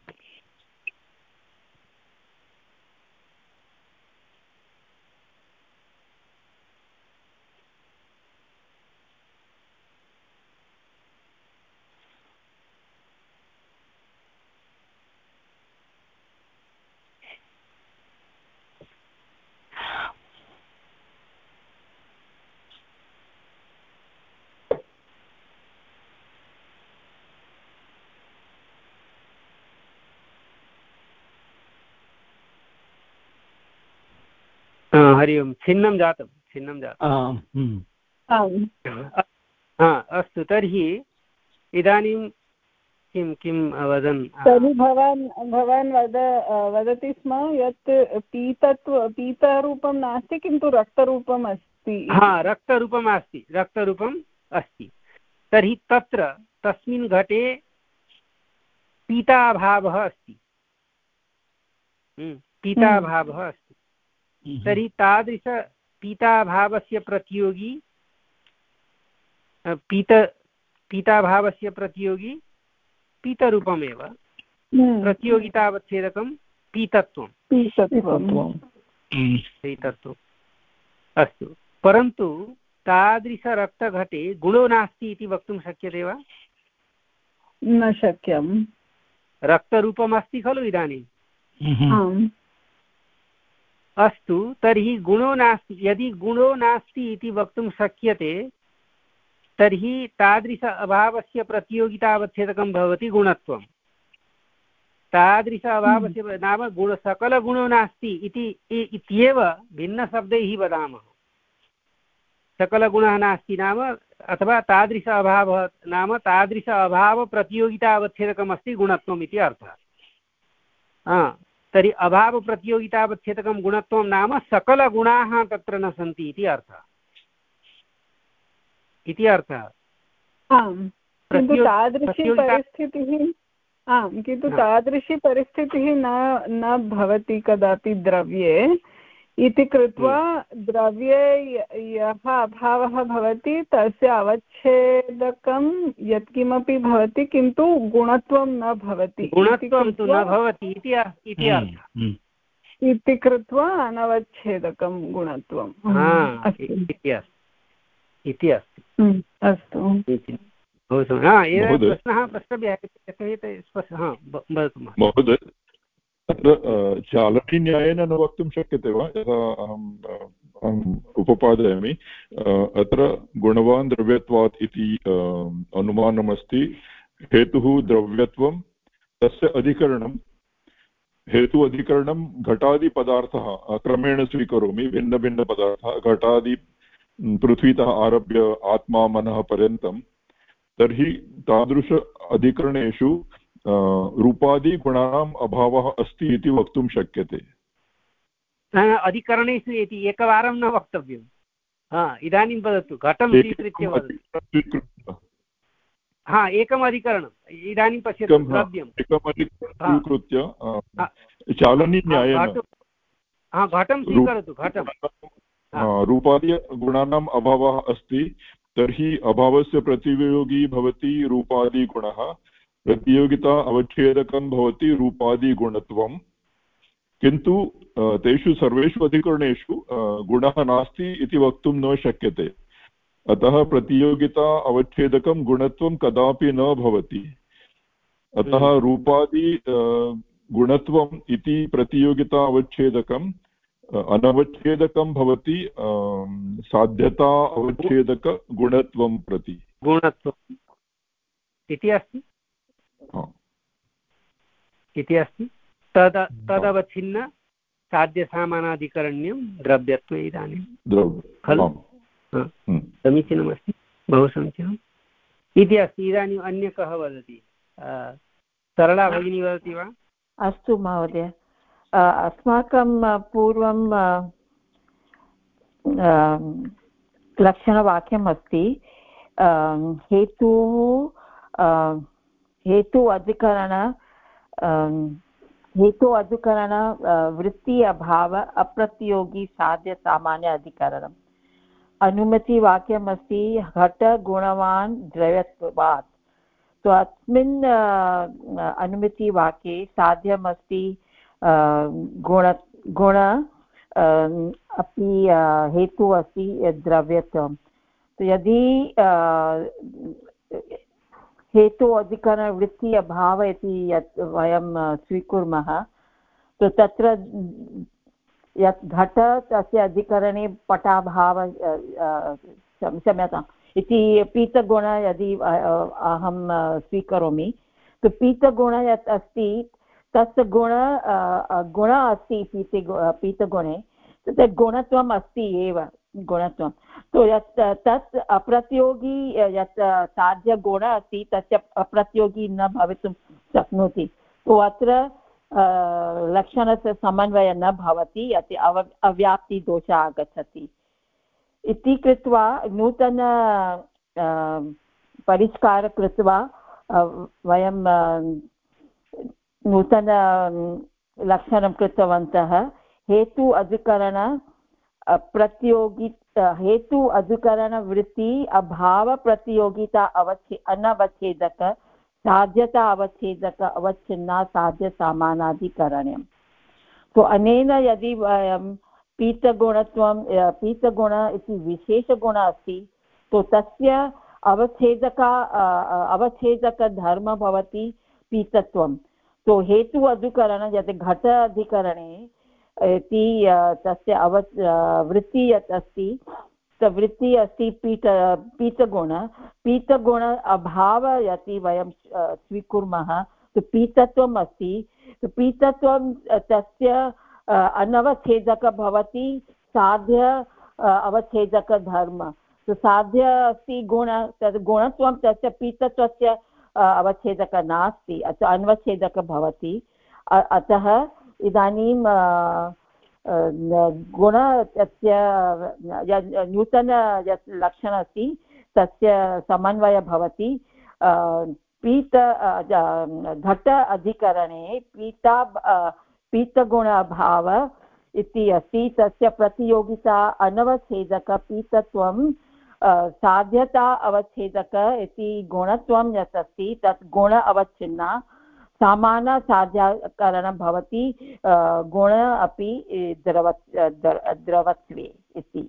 हरि ओम्। छिन्नं जातं छिन्नं जातम्। अस्तु, तर्हि इदानीं किं किं वदन्? तर्हि भवान् भवान् वद वदति स्म यत् पीतत्व पीतरूपं नास्ति किन्तु रक्तरूपम् अस्ति। हा, रक्तरूपम् अस्ति, रक्तरूपम् अस्ति। तर्हि तत्र तस्मिन् घटे पीताभावः अस्ति, पीताभावः अस्ति। तर्हि तादृश पीताभावस्य प्रतियोगी पीत पीताभावस्य प्रतियोगी पीतरूपमेव, प्रतियोगितावच्छेदकं पीतत्वं। पीतत्वम् अस्तु, परन्तु तादृशरक्तघटे गुणो नास्ति इति वक्तुं शक्यते वा? न शक्यं। रक्तरूपम् अस्ति खलु इदानीम्। अस्तु, तर्हि गुणो नास्ति। यदि गुणो नास्ति इति वक्तुं शक्यते तर्हि तादृश अभावस्य प्रतियोगितावच्छेदकं भवति गुणत्वं। तादृश अभावस्य नाम गुण सकलगुणो नास्ति इति इत्येव भिन्नशब्दैः वदामः। सकलगुणः नास्ति नाम अथवा तादृश अभावः नाम तादृश अभावप्रतियोगितावच्छेदकमस्ति गुणत्वम् इति अर्थः। तर्हि अभावप्रतियोगितावच्छेदकं गुणत्वं नाम सकलगुणाः तत्र न सन्ति इति अर्थः इति अर्थः। आम्, किन्तु तादृशी परिस्थितिः आम् किन्तु तादृशी परिस्थितिः न न भवति कदापि द्रव्ये इति कृत्वा द्रव्ये यः अभावः भवति तस्य अवच्छेदकं यत्किमपि भवति किन्तु गुणत्वं न भवति, गुणत्वं तु न भवति इति अर्थः। इति कृत्वा अनवच्छेदकं गुणत्वम् इति अस्ति। अस्तु, प्रश्नः प्रष्टव्यः महोदय। अत्र चालनीन्यायेन न वक्तुं शक्यते वा? यथा अहम् अहम् उपपादयामि, अत्र गुणवान् द्रव्यत्वात् इति अनुमानमस्ति। हेतुः द्रव्यत्वं, तस्य अधिकरणं हेतु अधिकरणं घटादिपदार्थः क्रमेण स्वीकरोमि। भिन्नभिन्नपदार्थः घटादि पृथ्वीतः आरभ्य आत्मा मनः पर्यन्तं। तर्हि तादृश अधिकरणेषु रूपादिगुणानाम् अभावः अस्ति इति वक्तुं शक्यते। अधिकरणेषु इति एकवारं न वक्तव्यम्। हा इदानीं वदतु घटं स्वीकृत्य वदतु हा एकम् अधिकरणम् इदानीं पश्यतु द्रव्यम् एकम् अधिकरणं स्वीकृत्य चालनीन्यायेन घटं स्वीकरोतु घटं रूपादिगुणानाम् अभावः अस्ति तर्हि अभावस्य प्रतियोगी भवति रूपादिगुणः प्रतियोगिता अवच्छेदकं भवति रूपादिगुणत्वं किन्तु तेषु सर्वेषु अधिकरणेषु गुणः नास्ति इति वक्तुं न शक्यते अतः प्रतियोगिता अवच्छेदकं गुणत्वं कदापि न भवति अतः रूपादि गुणत्वम् इति प्रतियोगिता अवच्छेदकम् अनवच्छेदकं भवति साध्यता अवच्छेदकगुणत्वं प्रति गुणत्वम् इति अस्ति इति अस्ति तद तदवच्छिन्न साध्यसामानाधिकरण्यं द्रव्यत्वे इदानीं खलु समीचीनमस्ति बहु समीचीनम् इति अस्ति। इदानीम् अन्य कः वदति सरला भगिनी वदति वा? अस्तु महोदय अस्माकं पूर्वं लक्षणवाक्यम् अस्ति हेतुः हेतु अधिकरण हेतु अधिकरण वृत्ति अभाव अप्रतियोगी साध्य सामान्य अधिकरणम् अनुमतिवाक्यम् अस्ति घट गुणवान् द्रव्यत्वात् तो अस्मिन् अनुमतिवाक्ये साध्यमस्ति गुण गुण अपि हेतुः अस्ति द्रव्यत्वं तो यदि हेतु अधिकरणवृत्ति अभाव इति यत् वयं स्वीकुर्मः तो तत्र यत् घट तस्य अधिकरणे पटाभाव क्षम्यताम् इति पीतगुण यदि अहं स्वीकरोमि तो पीतगुण यत् अस्ति तस्य गुण गुण अस्ति पीते पीतगुणे तत् गुणत्वम् अस्ति एव गुणत्वं तो यत् तत् अप्रतियोगी यत् साध्यगुण अस्ति तस्य अप्रतियोगी न भवितुं शक्नोति तो अत्र लक्षणस्य समन्वयः न भवति यत् अव अव्याप्तिदोषः आगच्छति इति कृत्वा नूतन परिष्कारं कृत्वा वयं नूतन लक्षणं कृतवन्तः हेतु अधिकरण प्रतियोगी हेतु अधिकरण वृत्ति अभाव प्रतियोगिता अवच्छे अनवच्छेदक साध्यता अवच्छेदक अवच्छिन्ना साध्य सामानाधिकरणम् तो अनेन यदि वयं पीतगुणत्वं पीतगुण इति विशेषगुण अस्ति तो तस्य अवच्छेदक अवच्छेदकधर्म भवति पीतत्वं तो हेतु अधिकरण यत् घट अधिकरणे इति तस्य अव वृत्ति यत् अस्ति वृत्ति अस्ति पीत पीतगुण पीतगुण अभाव यदि वयं स्वीकुर्मः तो पीतत्वम् अस्ति तो पीतत्वं तस्य अनवच्छेदक भवति साध्य अवच्छेदकधर्म तो साध्य अस्ति गुण तद् गुणत्वं तस्य पीतत्वस्य अवच्छेदक नास्ति अतः अनवच्छेदक भवति अतः इदानीं गुण तस्य नूतन यत् लक्षणम् अस्ति तस्य समन्वयः भवति पीत घट अधिकरणे पीता पीतगुणभाव इति अस्ति तस्य प्रतियोगिता अनवच्छेदक पीतत्वं साध्यता अवच्छेदक इति गुणत्वं यत् अस्ति तत् गुण अवच्छिन्ना सामान्य साध्यकरणं भवति गुण अपि द्रव द्रवत्वे इति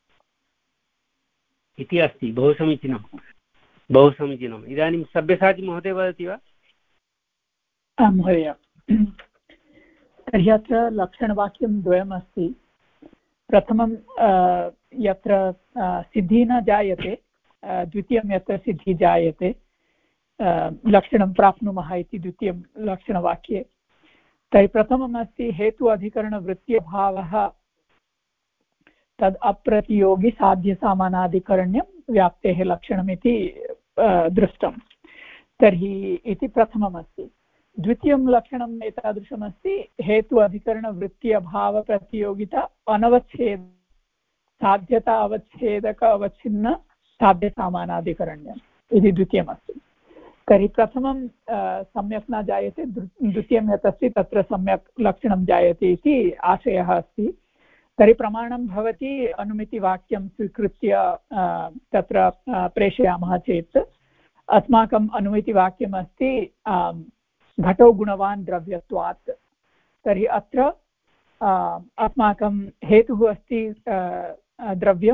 इति अस्ति बहु समीचीनं बहु समीचीनम् इदानीं सब्यसाची महोदय वदति वा? महोदय तर्हि अत्र लक्षणवाक्यं द्वयमस्ति प्रथमं यत्र सिद्धिः न जायते द्वितीयं यत्र सिद्धिः जायते लक्षणं प्राप्नुमः इति द्वितीयं लक्षणवाक्ये तर्हि प्रथमम् अस्ति हेतु अधिकरणवृत्त्यभावः तद् अप्रतियोगि साध्यसामानाधिकरण्यं व्याप्तेः लक्षणमिति दृष्टं तर्हि इति प्रथममस्ति द्वितीयं लक्षणम् एतादृशमस्ति हेतु अधिकरणवृत्त्यभावप्रतियोगिता अनवच्छेद साध्यता अवच्छेदक अवच्छिन्न साध्यसामानाधिकरण्यम् इति द्वितीयमस्ति। तर्हि प्रथमं सम्यक् न जायते, द्वितीयं यत् अस्ति तत्र सम्यक् लक्षणं जायते इति आशयः अस्ति। तर्हि प्रमाणं भवति अनुमितिवाक्यं स्वीकृत्य तत्र प्रेषयामः चेत् अस्माकम् अनुमितिवाक्यमस्ति घटो गुणवान् द्रव्यत्वात्। तर्हि अत्र अस्माकं हेतुः अस्ति द्रव्यं,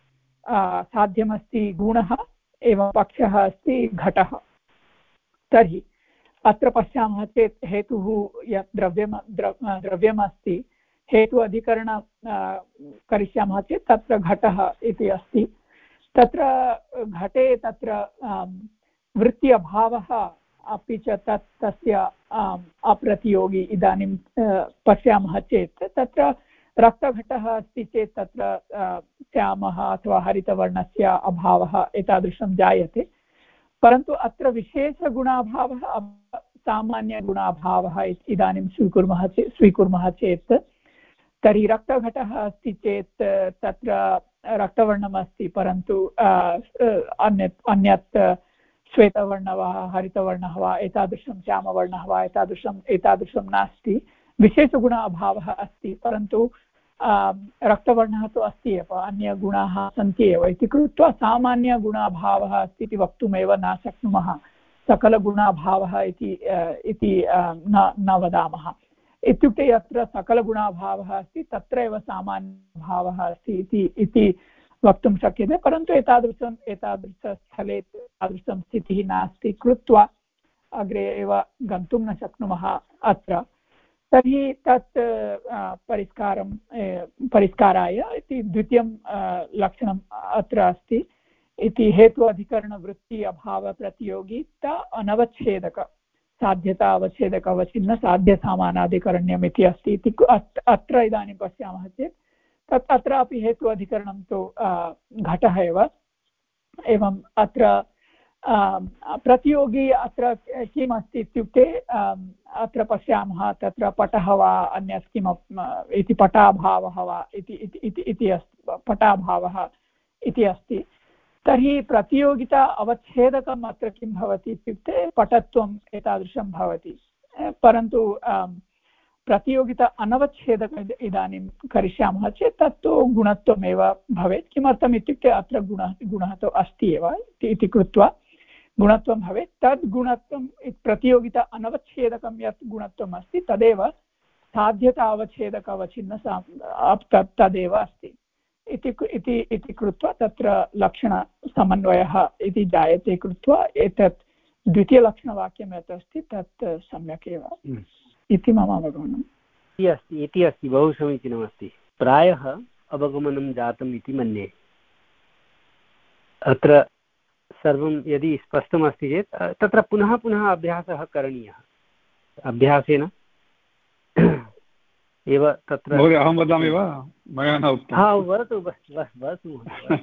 साध्यमस्ति गुणः, एवं पक्षः अस्ति घटः। तर्हि अत्र पश्यामः चेत् हेतुः यत् द्रव्यं द्रव्यमस्ति, हेतु अधिकरण करिष्यामः चेत् तत्र घटः इति अस्ति। तत्र घटे तत्र वृत्ति अभावः अपि च तत् तस्य अप्रतियोगी इदानीं पश्यामः चेत् तत्र रक्तघटः अस्ति चेत् तत्र श्यामः अथवा हरितवर्णस्य अभावः एतादृशं जायते। परन्तु अत्र विशेषगुणाभावः सामान्यगुणाभावः इदानीं स्वीकुर्मः चेत् स्वीकुर्मः चेत् तर्हि रक्तघटः अस्ति चेत् तत्र रक्तवर्णम् अस्ति, परन्तु अन्यत् अन्यत् श्वेतवर्णः वा हरितवर्णः वा एतादृशं श्यामवर्णः वा एतादृशम् एतादृशं नास्ति। विशेषगुण अभावः अस्ति, परन्तु रक्तवर्णः तु अस्ति एव, अन्यगुणाः सन्ति एव इति कृत्वा सामान्यगुणाभावः अस्ति इति वक्तुमेव न शक्नुमः। सकलगुणाभावः इति इति न न वदामः। इत्युक्ते यत्र सकलगुणाभावः अस्ति तत्र एव सामान्यभावः अस्ति इति इति वक्तुं शक्यते। परन्तु एतादृशम् एतादृशस्थले तादृशं स्थितिः नास्ति कृत्वा अग्रे एव गन्तुं न शक्नुमः अत्र। तर्हि तत् परिष्कारं परिष्काराय इति द्वितीयं लक्षणम् अत्र अस्ति इति हेतु अधिकरणवृत्ति अभावप्रतियोगिता अनवच्छेदक साध्यता अवच्छेदक अवच्छिन्न साध्यसामानाधिकरण्यम् इति अस्ति इति अत्र इदानीं पश्यामः चेत् तत् अत्रापि हेतु अधिकरणं तु घटः एव। एवं अत्र प्रतियोगी अत्र किम् अस्ति इत्युक्ते अत्र पश्यामः तत्र पटः वा अन्यत् किमपि इति पटाभावः वा इति इति अस्ति, पटाभावः इति अस्ति। तर्हि प्रतियोगिता अवच्छेदकम् अत्र किं भवति इत्युक्ते पटत्वम् एतादृशं भवति। परन्तु प्रतियोगिता अनवच्छेदक इदानीं करिष्यामः चेत् तत्तु गुणत्वमेव भवेत्। किमर्थम् इत्युक्ते अत्र गुणः गुणः तु अस्ति एव इति कृत्वा गुणत्वं भवेत्। तद् गुणत्वं प्रतियोगिता अनवच्छेदकं यत् गुणत्वम् अस्ति तदेव साध्यता अवच्छेदक अवच्छिन्न तत् तदेव अस्ति इति इति कृत्वा तत्र लक्षणसमन्वयः इति जायते कृत्वा एतत् द्वितीयलक्षणवाक्यं यत् अस्ति तत् सम्यक् एव इति मम अवगमनम् इति अस्ति इति अस्ति बहु समीचीनमस्ति। प्रायः अवगमनं जातम् इति मन्ये। अत्र सर्वं यदि स्पष्टमस्ति चेत् तत्र पुनः पुनः अभ्यासः करणीयः। अभ्यासेन एव तत्र अहं वदामि वा? मया न उक्तं। हा वदतु वदतु।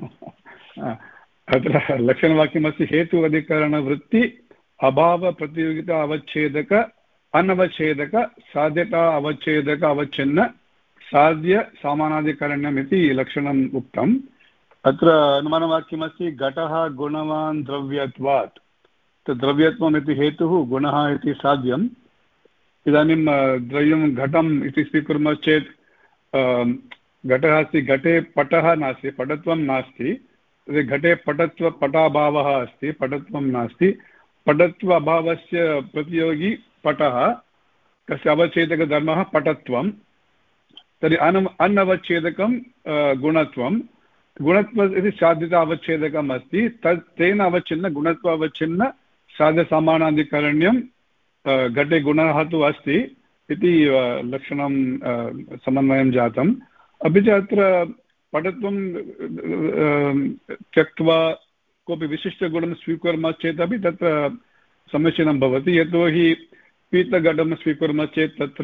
अत्र लक्षणवाक्यमस्ति हेतु अधिकरणवृत्ति अभावप्रतियोगिता अवच्छेदक अनवच्छेदक साध्यता अवच्छेदक अवच्छिन्न साध्य सामानाधिकरण्यम् इति लक्षणम् उक्तम्। अत्र अनुमानवाक्यमस्ति घटः गुणवान् द्रव्यत्वात्। द्रव्यत्वम् इति हेतुः, गुणः इति साध्यम्। इदानीं द्रव्यं घटम् इति स्वीकुर्मः चेत् घटः अस्ति, घटे पटः नास्ति, पटत्वं नास्ति। घटे पटत्व पटाभावः अस्ति, पटत्वं नास्ति। पटत्व अभावस्य प्रतियोगी पटः, तस्य अवच्छेदकधर्मः पटत्वं। तर्हि अन अनवच्छेदकं गुणत्वं। गुणत्व इति साध्यता अवच्छेदकम् अस्ति, तत् तेन अवच्छिन्न गुणत्व अवच्छिन्न साध्यसमानाधिकरण्यं घटे गुणः तु अस्ति इति लक्षणं समन्वयं जातम्। अपि च अत्र पटत्वं त्यक्त्वा कोऽपि विशिष्टगुणं स्वीकुर्मः चेदपि तत्र समीचीनं भवति। यतोहि पीतघटं स्वीकुर्मः चेत् तत्र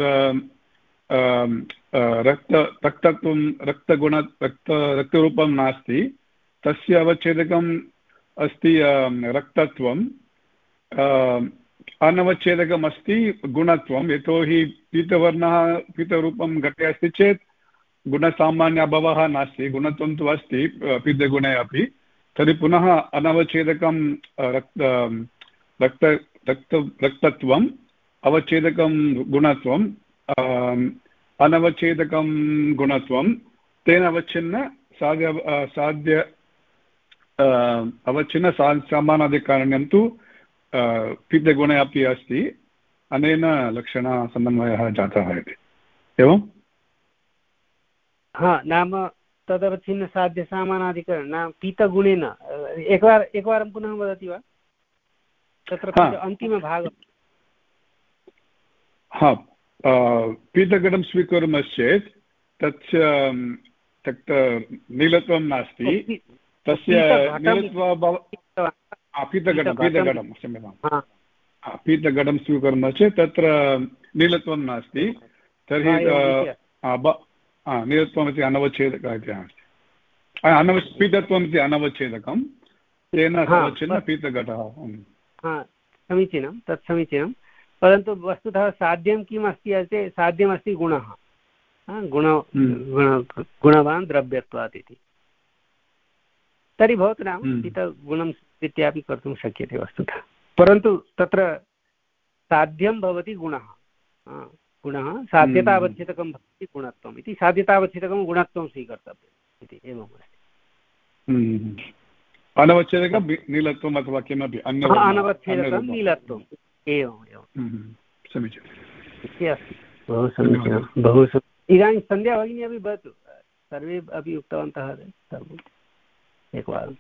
रक्त रक्तत्वं रक्तगुण रक्त रक्तरूपं नास्ति, तस्य अवच्छेदकम् अस्ति रक्तत्वं। अनवच्छेदकम् अस्ति गुणत्वं। यतोहि पीतवर्णः पीतरूपं घटे अस्ति चेत् गुणसामान्य अभावः नास्ति, गुणत्वं तु अस्ति पीतगुणे अपि, तर्हि पुनः अनवच्छेदकं रक्त रक्त रक्त रक्तत्वम् अवच्छेदकं गुणत्वम् अनवच्छेदकं गुणत्वं तेन अवच्छिन्न साध्य साध्य अवच्छिन्न सा समानाधिकारण्यं तु पीतगुणे अपि अस्ति। अनेन लक्षणसमन्वयः जातः इति एवं। हा, नाम तदवच्छिन्नसाध्यसामानाधिकरण नाम पीतगुणेन एकवार एकवारं पुनः वदति वा तत्र अन्तिमभागः? हा, पीतगुणं स्वीकुर्मश्चेत् तस्य तत् नीलत्वं नास्ति, तस्य नीलत्व पीतगणं पीतगणं क्षम्यतां पीतगणं स्वीकुर्मश्चेत् तत्र नीलत्वं नास्ति, तर्हि नीलत्वमिति अनवच्छेदकः इति अस्ति, अनव पीतत्वमिति अनवच्छेदकं तेन अवच्छिन्न पीतघटः। समीचीनं, तत् समीचीनं, परन्तु वस्तुतः साध्यं किम् अस्ति चेत् साध्यमस्ति गुणः, गुण गुणवान् द्रव्यत्वात् इति। तर्हि भवतु नाम पीतगुणं स्वीकृत्यापि कर्तुं शक्यते वस्तुतः, परन्तु तत्र साध्यं भवति गुणः, गुणः साध्यतावच्छेदकं भवति गुणत्वम् इति, साध्यतावच्छेदकं गुणत्वं स्वीकर्तव्यम् इति एवम् अस्ति। अनवच्छेदकं नीलत्वम् अथवा किमपि अनवच्छेदकं नीलत्वम् एवम् एवं समीचीनम् अस्ति। बहु समीचीनं, बहु इदानीं सन्ध्या भगिनी अपि भवतु, सर्वे अपि उक्तवन्तः सर्वम् एकवारम्।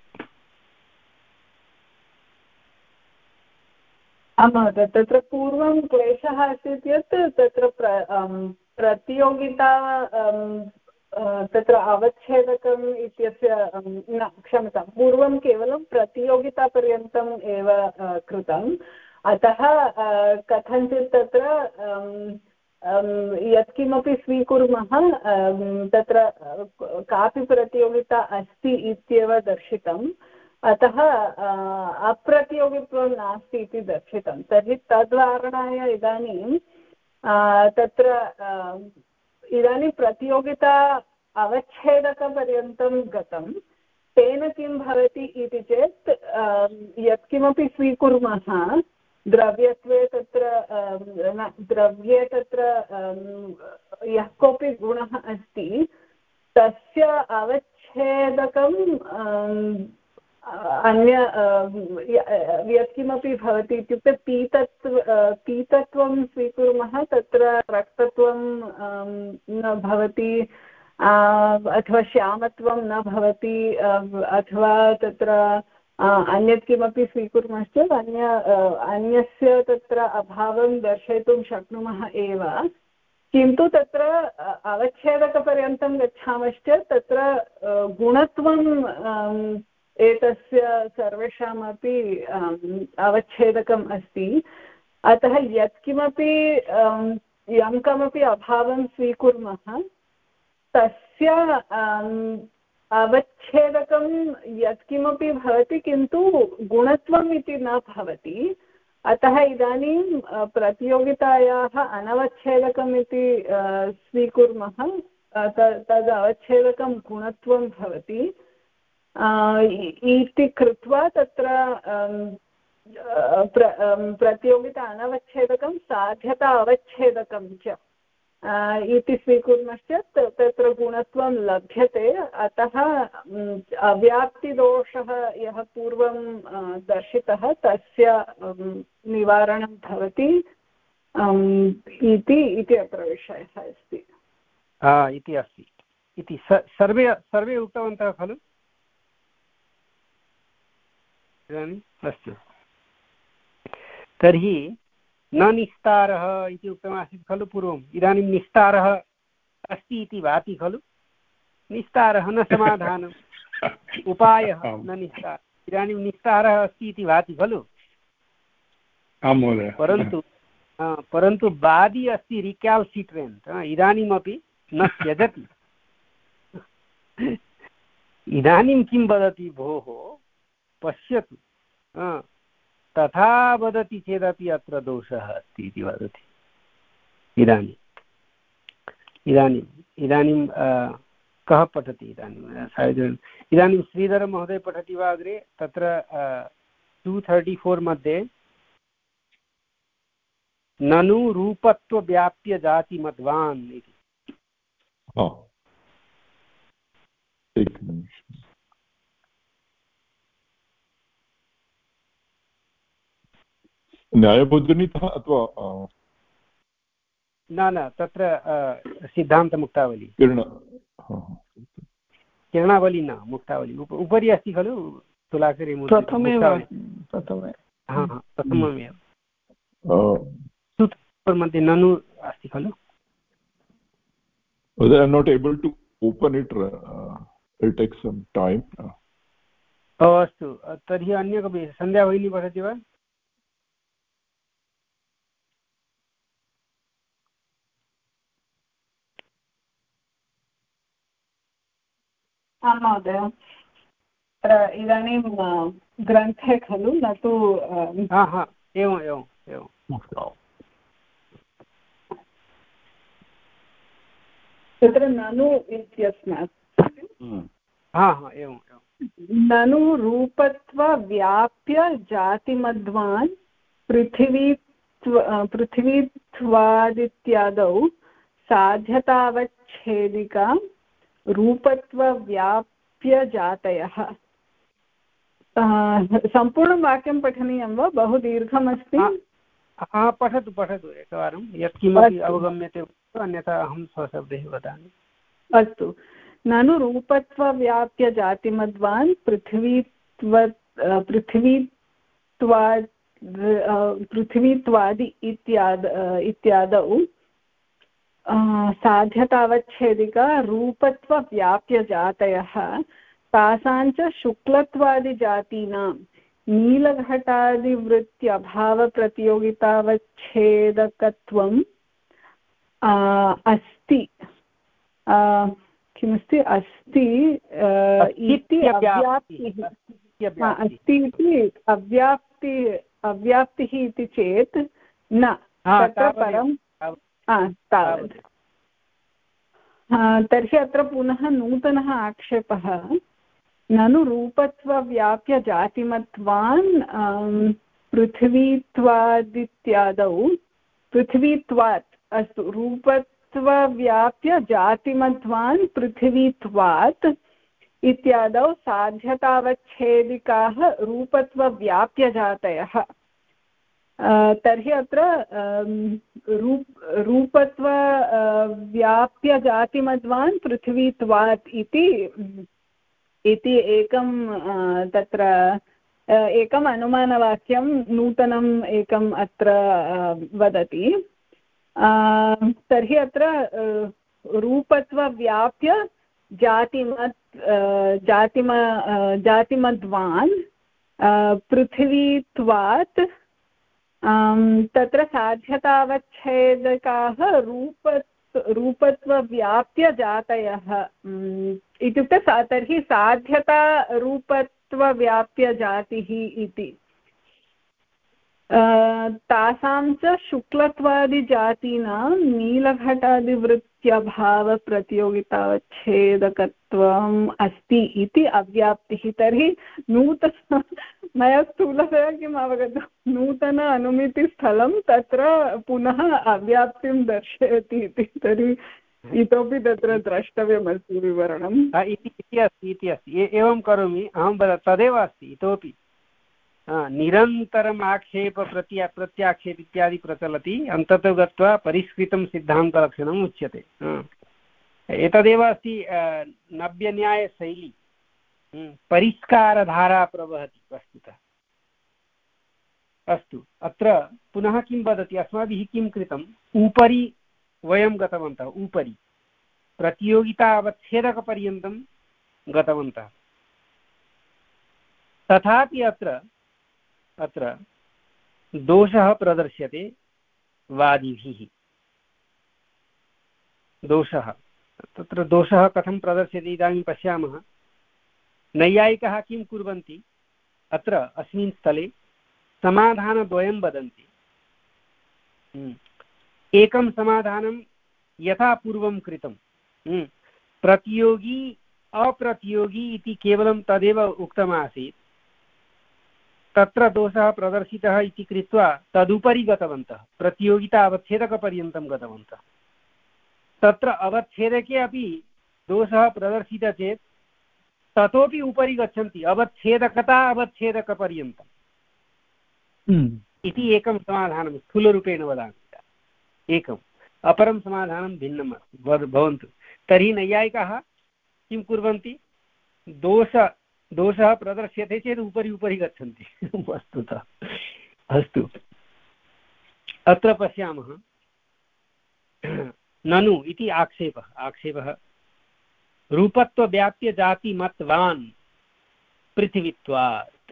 आं महोदय, तत्र पूर्वं क्लेशः आसीत् यत् तत्र प्र प्रतियोगिता तत्र अवच्छेदकम् इत्यस्य न क्षम्यतां, पूर्वं केवलं प्रतियोगितापर्यन्तम् एव कृतम्, अतः कथञ्चित् तत्र यत्किमपि स्वीकुर्मः तत्र कापि प्रतियोगिता अस्ति इत्येव दर्शितम्, अतः अप्रतियोगित्वं नास्ति इति दर्शितं। तर्हि तद्वारणाय इदानीं तत्र इदानीं प्रतियोगिता अवच्छेदकपर्यन्तं गतं, तेन किं भवति इति चेत् यत्किमपि स्वीकुर्मः द्रव्यत्वे तत्र द्रव्ये तत्र यः कोऽपि गुणः अस्ति तस्य अवच्छेदकं अन्य यत्किमपि भवति, इत्युक्ते पीतत्व पीतत्वं स्वीकुर्मः तत्र रक्तत्वं न भवति अथवा श्यामत्वं न भवति, अथवा तत्र अन्यत् किमपि स्वीकुर्मश्चेत् अन्य अन्यस्य तत्र अभावं दर्शयितुं शक्नुमः एव, किन्तु तत्र अवच्छेदकपर्यन्तं गच्छामश्चेत् तत्र गुणत्वं एतस्य सर्वेषामपि अवच्छेदकम् अस्ति। अतः यत्किमपि यं कमपि अभावं स्वीकुर्मः तस्य अवच्छेदकं यत्किमपि भवति, किन्तु गुणत्वम् इति न भवति। अतः इदानीं प्रतियोगितायाः अनवच्छेदकम् इति स्वीकुर्मः, तद् अवच्छेदकं गुणत्वं भवति इति कृत्वा तत्र प्र प्रतियोगिता अनवच्छेदकं साध्यता अवच्छेदकं च इति स्वीकुर्मश्चेत् तत्र गुणत्वं लभ्यते। अतः अव्याप्तिदोषः यः पूर्वं दर्शितः तस्य निवारणं भवति इति इति अत्र विषयः अस्ति इति अस्ति इति सर्वे सर्वे उक्तवन्तः खलु इदानीम्? अस्तु, तर्हि न निस्तारः इति उक्तमासीत् खलु पूर्वम्, इदानीं निस्तारः अस्ति इति भाति खलु। निस्तारः न समाधानम्, उपायः न निस्तारः, इदानीं निस्तारः अस्ति इति भाति खलु। परन्तु परन्तु वादी अस्ति रिक्याल्सिट्रेण्ट्, इदानीमपि न त्यजति। इदानीं किं वदति, भोः पश्यतु, तथा वदति चेदपि अत्र दोषः अस्ति इति वदति। इदानीं इदानीम् इदानीं कः पठति इदानीं इदानीं श्रीधरमहोदय पठति वा अग्रे तत्र टु थर्टि फोर् मध्ये ननु रूपत्वव्याप्य जातिमद्वान् इति। न्यायबोधिनीतः अथवा न न तत्र सिद्धान्तमुक्तावली किरण किरणावली न मुक्तावली उप उपरि अस्ति खलु तुलाकरी प्रथमेव प्रथममेव मध्ये ननु अस्ति खलु। I am not able to open it. Uh, it takes some time. अस्तु तर्हि अन्य कोऽपि सन्ध्या भगिनी पठति वा? आं महोदय इदानीं ग्रन्थे खलु न तु एवम् एवम् एवं तत्र ननु इत्यस्मात् एवम् एवं ननु रूपत्वव्याप्य जातिमध्वान् पृथिवी पृथिवीत्वादित्यादौ साध्यतावच्छेदिका रूपत्वव्याप्य जातयः। सम्पूर्णं वाक्यं पठनीयं वा? बहु दीर्घमस्ति। पठतु पठतु एकवारं यत्किमपि अवगम्यते अन्यथा अहं स्वशब्दैः वदामि। अस्तु ननु रूपत्वव्याप्य जातिमध्वान् पृथिवीत्व पृथिवीत्वा पृथिवीत्वादि इत्याद इत्यादौ साध्यतावच्छेदिका रूपत्वव्याप्यजातयः तासाञ्च शुक्लत्वादिजातीनां नीलघटादिवृत्त्यभावप्रतियोगितावच्छेदकत्वम् अस्ति किमस्ति अस्ति इति अव्याप्तिः अस्ति इति अव्याप्ति अव्याप्तिः इति चेत् न तत्र परं तावत्। तर्हि अत्र पुनः नूतनः आक्षेपः ननु रूपत्वव्याप्य जातिमत्वान् पृथिवीत्वादित्यादौ पृथिवीत्वात् अस्तु रूपत्वव्याप्य जातिमत्वान् पृथिवीत्वात् इत्यादौ साध्यतावच्छेदिकाः रूपत्वव्याप्यजातयः। तर्हि अत्र रूप रूपत्व व्याप्य जातिमध्वान् पृथिवीत्वात् इति इति एकं तत्र एकम् अनुमानवाक्यं नूतनम् एकम् अत्र वदति। तर्हि अत्र रूपत्वव्याप्य जातिमत् जातिम जातिमध्वान् पृथिवीत्वात् तत्र साध्यतावच्छेदकाः रूप रूपत्वव्याप्य जातयः इत्युक्ते तर्हि साध्यता रूपत्वव्याप्य जातिः इति तासां च शुक्लत्वादिजातीनां नीलघटादिवृत्त्यभावप्रतियोगितावच्छेदकत्वम् अस्ति इति अव्याप्तिः। तर्हि नूतन मया स्थूलतया किम् अवगतं नूतन अनुमितिस्थलं तत्र पुनः अव्याप्तिं दर्शयति इति। तर्हि इतोपि तत्र द्रष्टव्यमस्ति विवरणम् इति अस्ति इति अस्ति एवं करोमि अहं तदेव अस्ति इतोपि निरन्तरम् आक्षेप प्रत्या प्रत्याक्षेप इत्यादि प्रचलति अन्ततो गत्वा परिष्कृतं सिद्धान्तलक्षणम् उच्यते। एतदेव अस्ति नव्यन्यायशैली परिष्कारधारा प्रवहति वस्तुतः। अस्तु अत्र पुनः किं वदति अस्माभिः किं कृतम् उपरि वयं गतवन्तः उपरि प्रतियोगिता अवच्छेदकपर्यन्तं गतवन्तः तथापि अत्र अत्र दोषः प्रदर्श्यते वादिभिः। दोषः तत्र दोषः कथं प्रदर्श्यते इदानीं पश्यामः। नैयायिकाः किं कुर्वन्ति अत्र अस्मिन् स्थले समाधानद्वयं वदन्ति। एकं समाधानं यथा पूर्वं कृतं। प्रतियोगी अप्रतियोगी इति केवलं तदेव उक्तमासीत्, तत्र दोषः प्रदर्शितः इति कृत्वा तदुपरि गतवन्तः, प्रतियोगिता अवच्छेदकपर्यन्तं गतवन्तः। तत्र अवच्छेदके अपि दोषः प्रदर्शितः चेत् ततोपि उपरि गच्छन्ति, अवच्छेदकता अवच्छेदकपर्यन्तम् इति एकं समाधानं स्थूलरूपेण वदामि। एकम् अपरं समाधानं भिन्नम् अस्ति, भवन्तु। तर्हि नैयायिकाः किं कुर्वन्ति, दोष दोषः प्रदर्श्यते चेत् उपरि उपरि गच्छन्ति वस्तुतः। अस्तु, अत्र पश्यामः, ननु इति आक्षेपः आक्षेपः रूपत्वव्याप्यजातिमत्वान् पृथिवीत्वात्।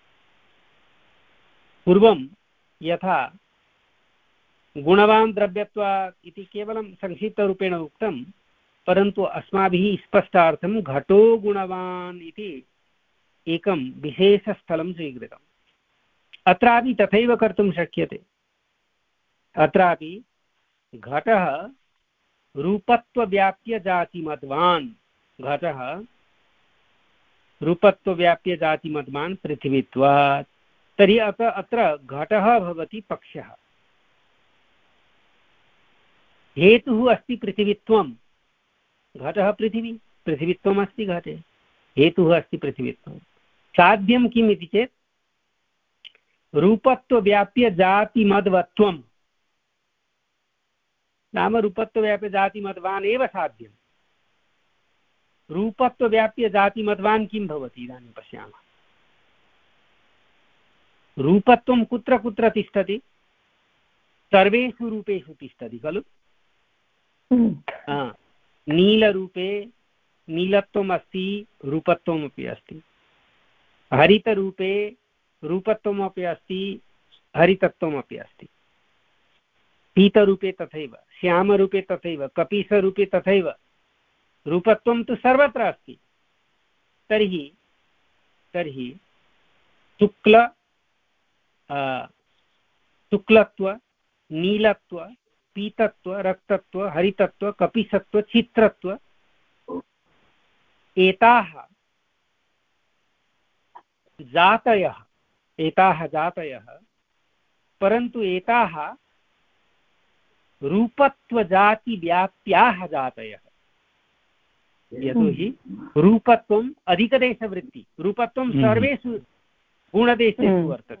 पूर्वं यथा गुणवान् द्रव्यत्वात् इति केवलं संक्षिप्तरूपेण उक्तं, परन्तु अस्माभिः स्पष्टार्थं घटो गुणवान् इति एकं विशेषस्थलं स्वीकृतम्। अत्रापि तथैव कर्तुं शक्यते। अत्रापि घटः रूपत्वव्याप्यजातिमद्वान्, घटः रूपत्वव्याप्यजातिमद्वान् पृथिवीत्वात्। तर्हि अत्र अत्र घटः भवति पक्षः, हेतुः अस्ति पृथिवीत्वं। घटः पृथिवी, पृथिवीत्वम् अस्ति घटे, हेतुः अस्ति पृथिवीत्वं। साध्यं किम् इति चेत् रूपत्वव्याप्यजातिमद्वत्वं, नाम रूपत्वव्याप्यजातिमद्वान् एव साध्यं। रूपत्वव्याप्यजातिमद्वान् किं भवति इदानीं पश्यामः। रूपत्वं कुत्र कुत्र तिष्ठति, सर्वेषु रूपेषु तिष्ठति खलु। नीलरूपे नीलत्वम् अस्ति, रूपत्वमपि अस्ति। हरितरूपे रूपत्वमपि अस्ति, हरितत्वमपि अस्ति। पीतरूपे तथैव, श्यामरूपे तथैव, कपिशरूपे तथैव। रूपत्वं तु सर्वत्र अस्ति। तर्हि तर्हि शुक्ल शुक्लत्व, नीलत्व, पीतत्व, रक्तत्व, हरितत्व, कपिशत्व, चित्रत्व, एताः जातयः एताः जातयः परन्तु एताः रूपत्वजातिव्याप्याः जातयः। यतोहि रूपत्वम् अधिकदेशवृत्ति, रूपत्वं सर्वेषु गुणदेशेषु वर्तते।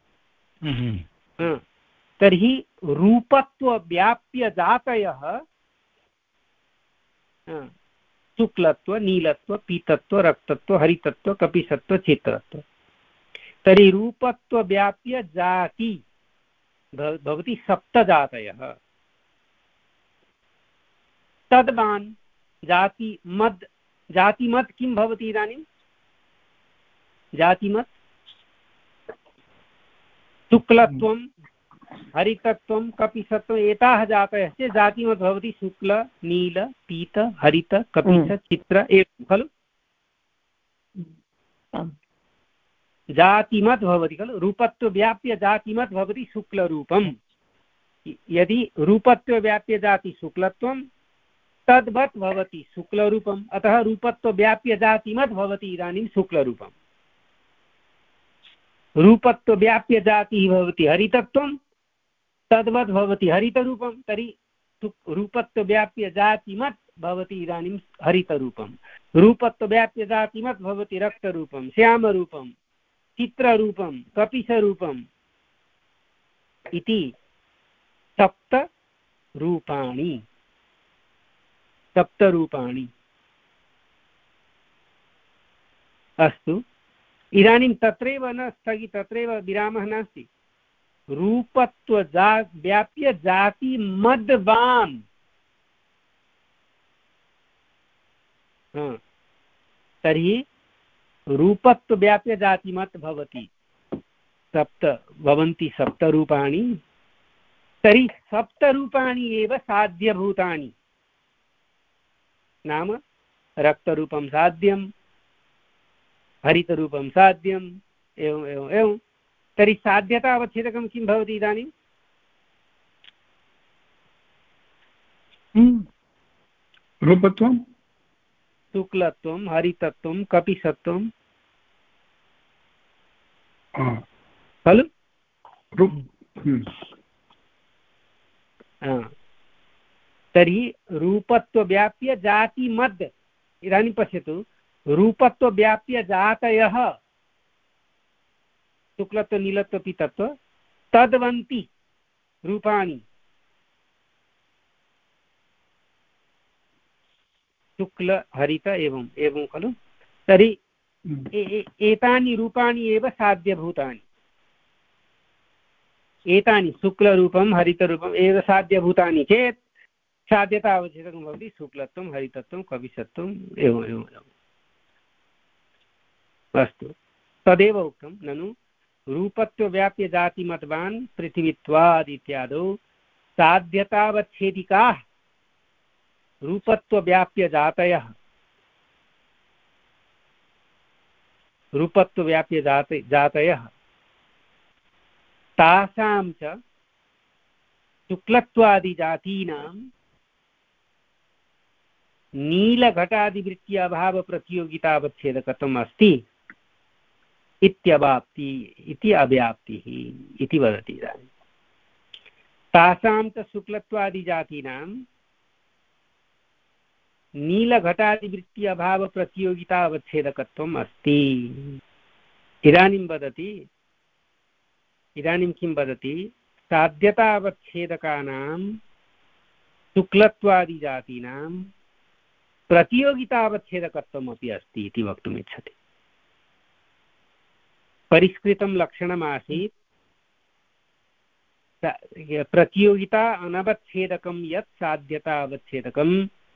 तर्हि रूपत्वव्याप्यजातयः शुक्लत्व, नीलत्व, पीतत्व, रक्तत्व, हरितत्व, कपिशत्व, चित्रत्व। तर्हि रूपत्वव्याप्यजाति भवति सप्तजातयः। तद्वान् जाति मद् जातिमत् किं भवति इदानीं, जातिमत् शुक्लत्वं, हरितत्वं, कपिशत्वम्, एताः जातयः चेत् जातिमत् भवति शुक्ल, नील, पीत, हरित, कपिश, चित्र एवं खलु। जातिमत् भवति खलु। रूपत्वव्याप्य जातिमत् भवति शुक्लरूपम्। यदि रूपत्वव्याप्य जाति शुक्लत्वं तद्वत् भवति शुक्लरूपम्, अतः रूपत्वव्याप्य जातिमत् भवति इदानीं शुक्लरूपम्। रूपत्वव्याप्य जातिः भवति हरितत्वं, तद्वत् भवति हरितरूपं। तर्हि रूपत्वव्याप्य जातिमत् भवति इदानीं हरितरूपं। रूपत्वव्याप्य जातिमत् भवति रक्तरूपं, श्यामरूपं, चित्ररूपं, कपिशरूपम् इति सप्त रूपाणि सप्तरूपाणि। अस्तु, इदानीं तत्रैव न स्थगि तत्रैव विरामः नास्ति। रूपत्वजा व्याप्य जाति मद्वान्, तर्हि रूपत्वव्याप्य जातिमत् भवति सप्त भवन्ति सप्तरूपाणि। तर्हि सप्तरूपाणि एव साध्यभूतानि, नाम रक्तरूपं साध्यं, हरितरूपं साध्यम्, एवम् एवम् एवं। तर्हि साध्यता अवच्छेदकं किं भवति इदानीं? रूपत्वं शुक्लत्वं हरितत्वं कपिसत्वं खलु तर्हि रूपत्वव्याप्य जातिमद् इदानीं पश्यतु रूपत्वव्याप्य जातयः शुक्लत्व नीलत्व पीतत्व तद्वन्ति रूपाणि शुक्ल हरित एवं एवं खलु तर्हि एतानि रूपाणि एव साध्यभूतानि एतानि शुक्लरूपं हरितरूपम् एव साध्यभूतानि चेत् साध्यता अवच्छेदकं भवति शुक्लत्वं हरितत्वं कविसत्वम् एवम् एवम् एवम् अस्तु तदेव उक्तं ननु रूपत्वव्याप्यजातिमतवान् पृथिवीत्वाद् इत्यादौ साध्यतावच्छेदिकाः रूपत्वव्याप्यजातयः रूपत्वव्याप्यजात जातयः तासां च शुक्लत्वादिजातीनां नीलघटादिवृत्ति अभावप्रतियोगितावच्छेदकत्वम् अस्ति इत्यवाप्ति इति अव्याप्तिः इति वदति इदानीं तासां च शुक्लत्वादिजातीनां नीलघटादिवृत्ति अभावप्रतियोगितावच्छेदकत्वम् अस्ति इदानीं वदति इदानीं किं वदति साध्यतावच्छेदकानां शुक्लत्वादिजातीनां प्रतियोगितावच्छेदकत्वम् अपि अस्ति इति वक्तुम् इच्छति परिष्कृतं लक्षणमासीत् प्रतियोगिता अनवच्छेदकं यत् साध्यतावच्छेदकं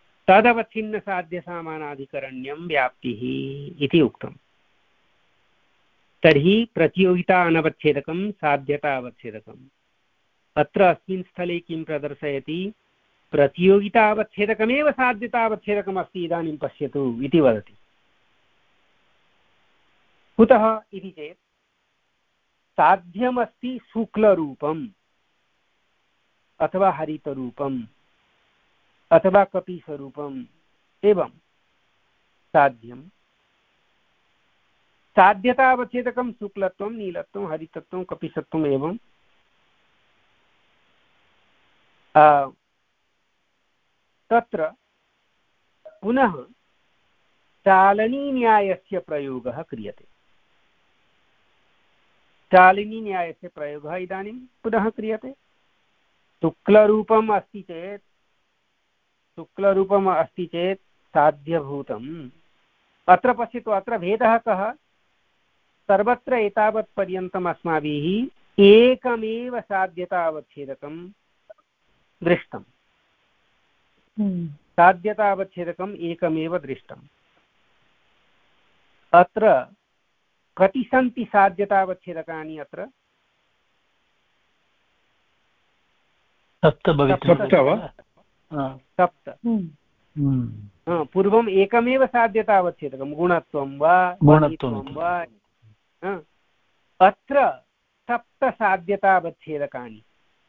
तदवच्छिन्नसाध्यसामानाधिकरण्यं व्याप्तिः इति उक्तम् तर्हि प्रतियोगिता अनवच्छेदकं साध्यता अवच्छेदकम् अत्र अस्मिन् स्थले किं प्रदर्शयति प्रतियोगिता अवच्छेदकमेव साध्यता अवच्छेदकम् अस्ति इदानीं पश्यतु इति वदति कुतः इति चेत् साध्यमस्ति शुक्लरूपम् अथवा हरितरूपम् अथवा कपिस्वरूपम् एवं साध्यं साध्यतावच्छेदकं शुक्लत्वं नीलत्वं हरितत्वं कपिसत्वम् एवं तत्र पुनः चालनीन्यायस्य प्रयोगः क्रियते चालनीन्यायस्य प्रयोगः इदानीं पुनः क्रियते शुक्लरूपम् अस्ति चेत् शुक्लरूपम् अस्ति चेत् साध्यभूतम् अत्र पश्यतु अत्र भेदः कः सर्वत्र एतावत्पर्यन्तम् अस्माभिः एकमेव साध्यतावच्छेदकं दृष्टम् साध्यतावच्छेदकम् एकमेव दृष्टम् अत्र कति सन्ति साध्यतावच्छेदकानि अत्र सप्त सप्त पूर्वम् एकमेव साध्यतावच्छेदकं गुणत्वं वा गुणत्वं वा अत्र सप्त साध्यतावच्छेदकानि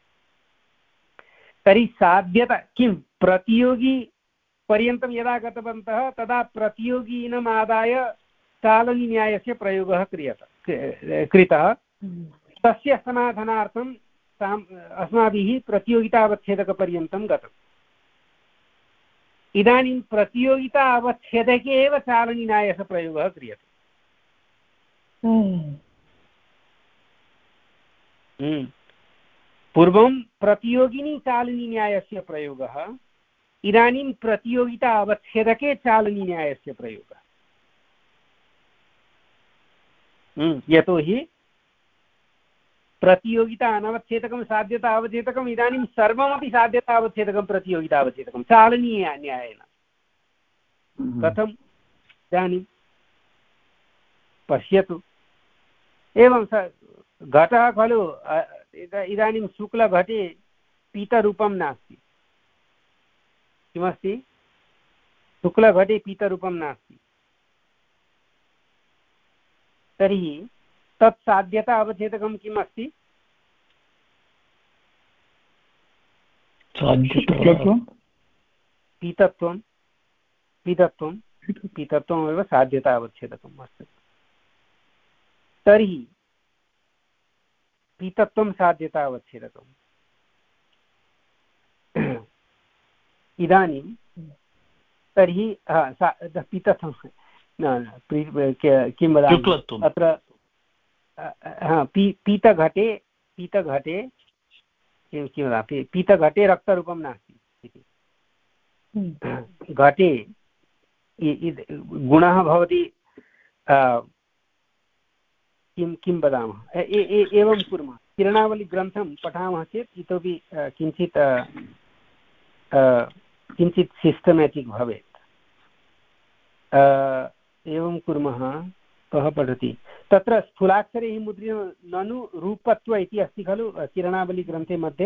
तर्हि साध्यता किं प्रतियोगी पर्यन्तं यदा गतवन्तः तदा प्रतियोगिनम् आदाय चालनीन्यायस्य प्रयोगः क्रियत कृतः तस्य समाधानार्थं अस्माभिः प्रतियोगितावच्छेदकपर्यन्तं गतम् इदानीं प्रतियोगिता अवच्छेदके एव चालनीन्यायस्य प्रयोगः क्रियते पूर्वं प्रतियोगिनी चालनीन्यायस्य प्रयोगः इदानीं प्रतियोगिता अवच्छेदके चालनीन्यायस्य प्रयोगः यतोहि प्रतियोगिता अनवच्छेदकं साध्यता अवच्छेदकम् इदानीं सर्वमपि साध्यता अवच्छेदकं प्रतियोगिता अवच्छेदकं चालनीय न्यायेन कथम् इदानीं पश्यतु एवं स घटः खलु इदानीं शुक्लघटे पीतरूपं नास्ति किमस्ति शुक्लघटे पीतरूपं नास्ति तर्हि तत् साध्यता अवच्छेदकं किम् अस्ति पीतत्वं पीतत्वं पीतत्वमेव साध्यता अवच्छेदकम् अस्तु। तर्हि पीतत्वं साध्यता अवच्छेदकम्। इदानीं तर्हि पीतत्वं किं वदामि अत्र पी पीतघटे पीतघटे किं किं वदामि पीतघटे रक्तरूपं नास्ति इति। घटे गुणः भवति किं किं वदामः एवं कुर्मः। किरणावलिग्रन्थं पठामः चेत् इतोपि किञ्चित् किञ्चित् सिस्टमेटिक् भवेत्। एवं कुर्मः। कः पठति तत्र स्थूलाक्षरैः मुद्रितं ननु रूपत्व इति अस्ति खलु किरणावलिग्रन्थे मध्ये।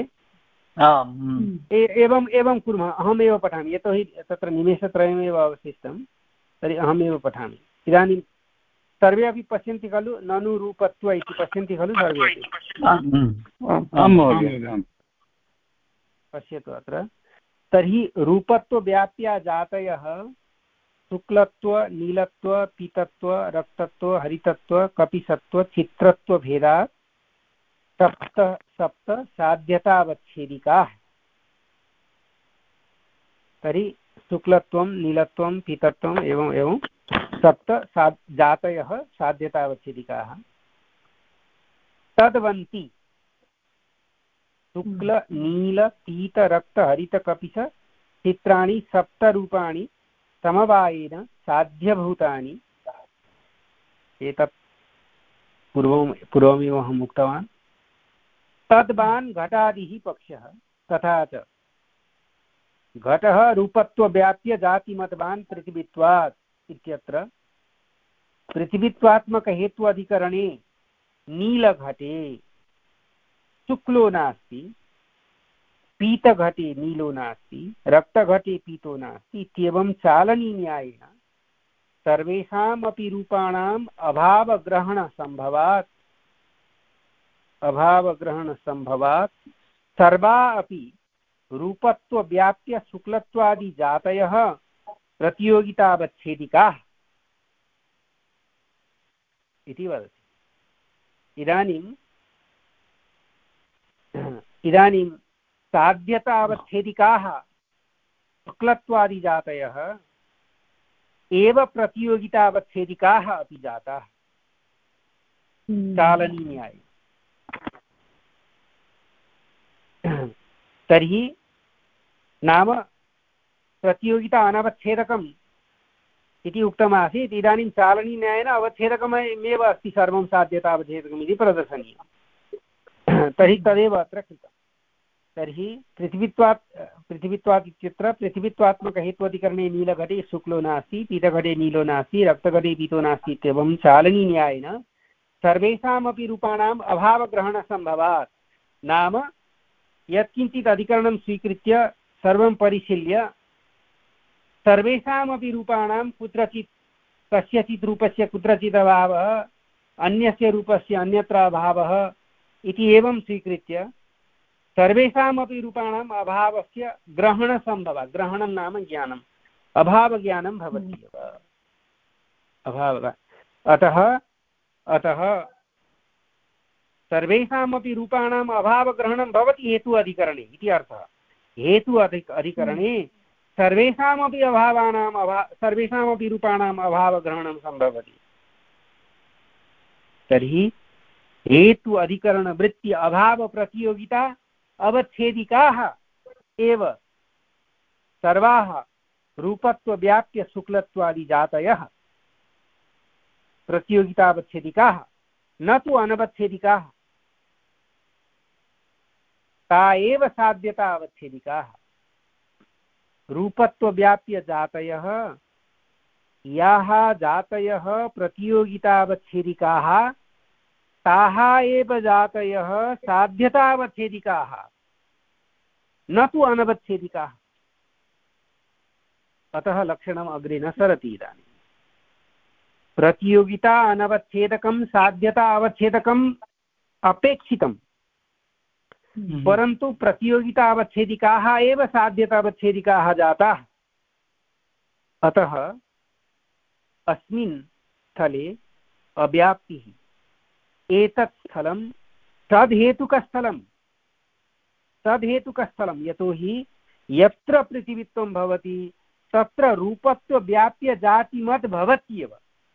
एवम् एवं कुर्मः। अहमेव पठामि यतोहि तत्र निमेषत्रयमेव अवशिष्टं। तर्हि अहमेव पठामि। इदानीं सर्वे अपि पश्यन्ति खलु ननु रूपत्व इति पश्यन्ति खलु सर्वे अपि। पश्यतु अत्र। तर्हि रूपत्वव्याप्या जातयः शुक्लत्व नीलत्व पीतत्व रक्तत्व हरितत्व कपिसत्व चित्रत्वभेदात् सप्त सप्त साध्यतावच्छेदिकाः। तर्हि शुक्लत्वं नीलत्वं पीतत्वम् एवम् एवं सप्त सा जातयः साध्यतावच्छेदिकाः। तद्वन्ति शुक्ल नील पीत रक्त हरित कपिश चित्राणि सप्तरूपाणि समवायेन साध्यभूतानि। एतत् पूर्वं पूर्वमेव अहम् उक्तवान्। तद्वान् घटादिः पक्षः तथा च घटः रूपत्वव्याप्य जातिमतवान् पृथिवीत्वात् इत्यत्र पृथिवीत्वात्मकहेत्वाधिकरणे नीलघटे शुक्लो नास्ति पीतघटे नीलो नास्ति रक्तघटे पीतो नास्ति इत्येवं चालनीन्यायेन सर्वेषामपि रूपाणाम् अभावग्रहणसम्भवात् अभावग्रहणसम्भवात् सर्वा अपि रूपत्वव्याप्य शुक्लत्वादि जातयः प्रतियोगितावच्छेदिकाः इति वदति। इदानीं इदानीं साध्यतावच्छेदिकाः शुक्लत्वादिजातयः एव प्रतियोगितावच्छेदिकाः अपि जाताः चालनीन्याये। तर्हि नाम प्रतियोगिता अनवच्छेदकम् इति उक्तमासीत्। इदानीं चालनीन्यायेन अवच्छेदकमेव अस्ति सर्वं साध्यतावच्छेदकम् इति प्रदर्शनीयम्। तर्हि तदेव अत्र कृतम्। तर्हि पृथिवीत्वात् पृथिवीत्वात् इत्यत्र पृथिवीत्वात्मकहेत्वाधिकरणे नीलघटे शुक्लो नास्ति पीतघटे नीलो नास्ति रक्तघटे पीतो नास्ति इत्येवं चालनीन्यायेन सर्वेषामपि रूपाणाम् अभावग्रहणसम्भवात् नाम यत्किञ्चित् अधिकरणं स्वीकृत्य सर्वं परिशील्य सर्वेषामपि रूपाणां कुत्रचित् कस्यचित् रूपस्य कुत्रचित् अभावः अन्यस्य रूपस्य अन्यत्र अभावः इति एवं स्वीकृत्य सर्वेषामपि रूपाणाम् अभावस्य ग्रहणसम्भवात्। ग्रहणं नाम ज्ञानम् अभावज्ञानं भवति एव अभावः। अतः अतः सर्वेषामपि रूपाणाम् अभावग्रहणं भवति हेतु अधिकरणे इति अर्थः। हेतु अधिक अधिकरणे सर्वेषामपि अभावानाम् अभा सर्वेषामपि रूपाणाम् अभावग्रहणं सम्भवति। तर्हि हेतु अधिकरणवृत्ति अभावप्रतियोगिता अवच्छेदिकाः एव सर्वाः रूपत्वव्याप्य शुक्लत्वादिजातयः प्रतियोगितावच्छेदिकाः न तु अनवच्छेदिकाः। ता एव साध्यता अवच्छेदिकाः। रूपत्वव्याप्य जातयः याः जातयः प्रतियोगितावच्छेदिकाः ताः एव जातयः साध्यतावच्छेदिकाः न तु अनवच्छेदिकाः। अतः लक्षणम् अग्रे न सरति। इदानीं प्रतियोगिता अनवच्छेदकं साध्यता अवच्छेदकम् अपेक्षितम्, परन्तु प्रतियोगिता अवच्छेदिकाः एव साध्यता अवच्छेदिकाः जाताः। अतः अस्मिन् स्थले अव्याप्तिः एतत् स्थलं तद्हेतुकस्थलं तद्हेतुकस्थलं यतोहि यत्र पृथिवीत्वं भवति तत्र रूपत्वव्याप्य जातिमत् भवत्येव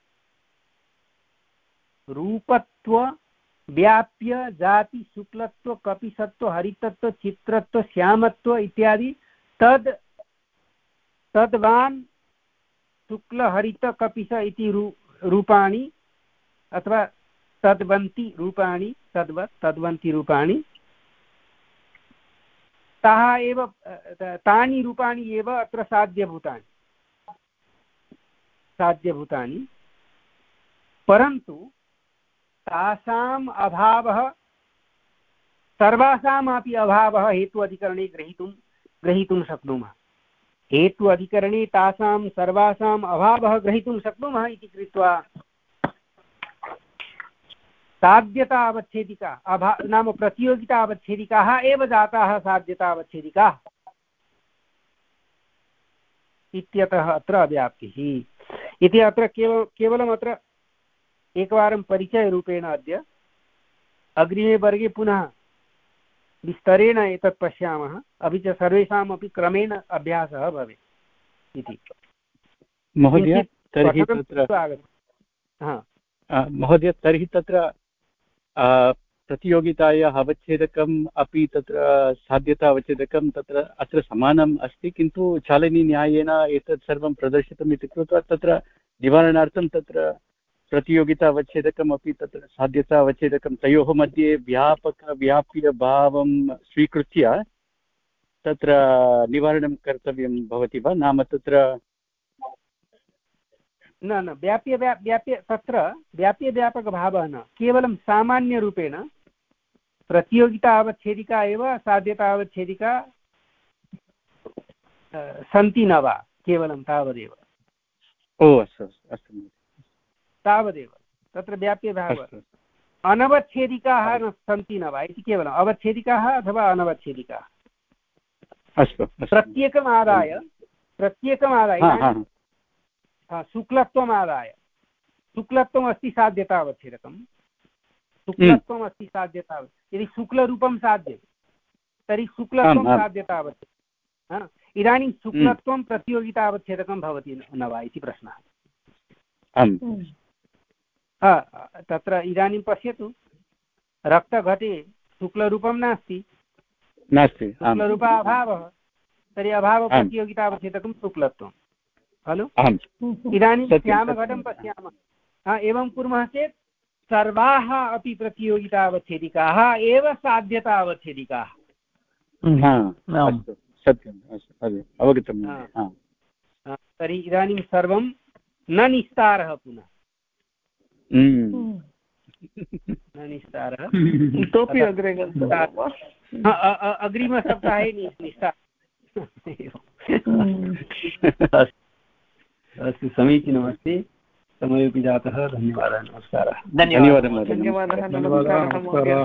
रूपत्व व्याप्य जाति शुक्लत्व कपिसत्व हरितत्व चित्रत्व श्यामत्व इत्यादि तद् तद्वान् शुक्ल हरित कपिस इति रू रूपाणि अथवा तद्वन्ति रूपाणि तद्वत् तद्वन्ति रूपाणि ताः एव तानि रूपाणि एव अत्र साध्यभूतानि साध्यभूतानि परन्तु तासाम् अभावः सर्वासामपि अभावः हेतु अधिकरणे ग्रहीतुं ग्रहीतुं शक्नुमः हेतु अधिकरणे तासां सर्वासाम् अभावः ग्रहीतुं शक्नुमः इति कृत्वा साध्यता अवच्छेदिका अभा नाम प्रतियोगिता अवच्छेदिकाः एव जाताः साध्यता अवच्छेदिकाः इत्यतः अत्र अव्याप्तिः इति अत्र केवल केवलम् अत्र एकवारं परिचयरूपेण अद्य अग्रिमे वर्गे पुनः विस्तरेण एतत् पश्यामः अपि च सर्वेषामपि क्रमेण अभ्यासः भवेत् इति महोदय तर्हि तत्र महोदय तर्हि तत्र प्रतियोगितायाः अवच्छेदकम् अपि तत्र साध्यता अवच्छेदकं तत्र अत्र समानम् अस्ति किन्तु चालनीन्यायेन एतत् सर्वं प्रदर्शितम् इति कृत्वा तत्र निवारणार्थं तत्र प्रतियोगिता अवच्छेदकम् अपि तत्र साध्यता अवच्छेदकं तयोः मध्ये व्यापकव्याप्यभावं स्वीकृत्य तत्र निवारणं कर्तव्यं भवति वा नाम तत्र न न व्याप्य व्याप्य तत्र व्याप्यव्यापकभावः न केवलं सामान्यरूपेण प्रतियोगिता अवच्छेदिका एव साध्यता अवच्छेदिका सन्ति न वा केवलं तावदेव ओ अस्तु अस्तु तावदेव तत्र व्याप्यभावः अनवच्छेदिकाः न सन्ति न वा इति केवलम् अवच्छेदिकाः अथवा अनवच्छेदिकाः अस्तु प्रत्येकम् आदाय प्रत्येकम् आदाय शुक्लत्वम् आदाय शुक्लत्वम् अस्ति साध्यतावच्छेदकं शुक्लत्वम् अस्ति साध्यता यदि शुक्लरूपं साध्यते तर्हि शुक्लत्वं साध्यतावच्छेदकम् इदानीं शुक्लत्वं प्रतियोगितावच्छेदकं भवति न वा इति प्रश्नः तत्र इदानीं पश्यतु रक्तघटे शुक्लरूपं नास्ति नास्ति शुक्लरूप अभावः तर्हि अभावप्रतियोगितावच्छेदकं शुक्लत्वं खलु इदानीं श्यामघटं पश्यामः एवं कुर्मः चेत् सर्वाः अपि प्रतियोगितावच्छेदिकाः एव साध्यतावच्छेदिकाः सत्यम् अवगतं तर्हि इदानीं सर्वं न निस्तारः पुनः न निस्तारः इतोपि अग्रे अग्रिमसप्ताहे निस्तारः अस्तु समीचीनमस्ति समयोपि जातः धन्यवादः नमस्कारः धन्यवादः धन्यवादः नमस्कारः।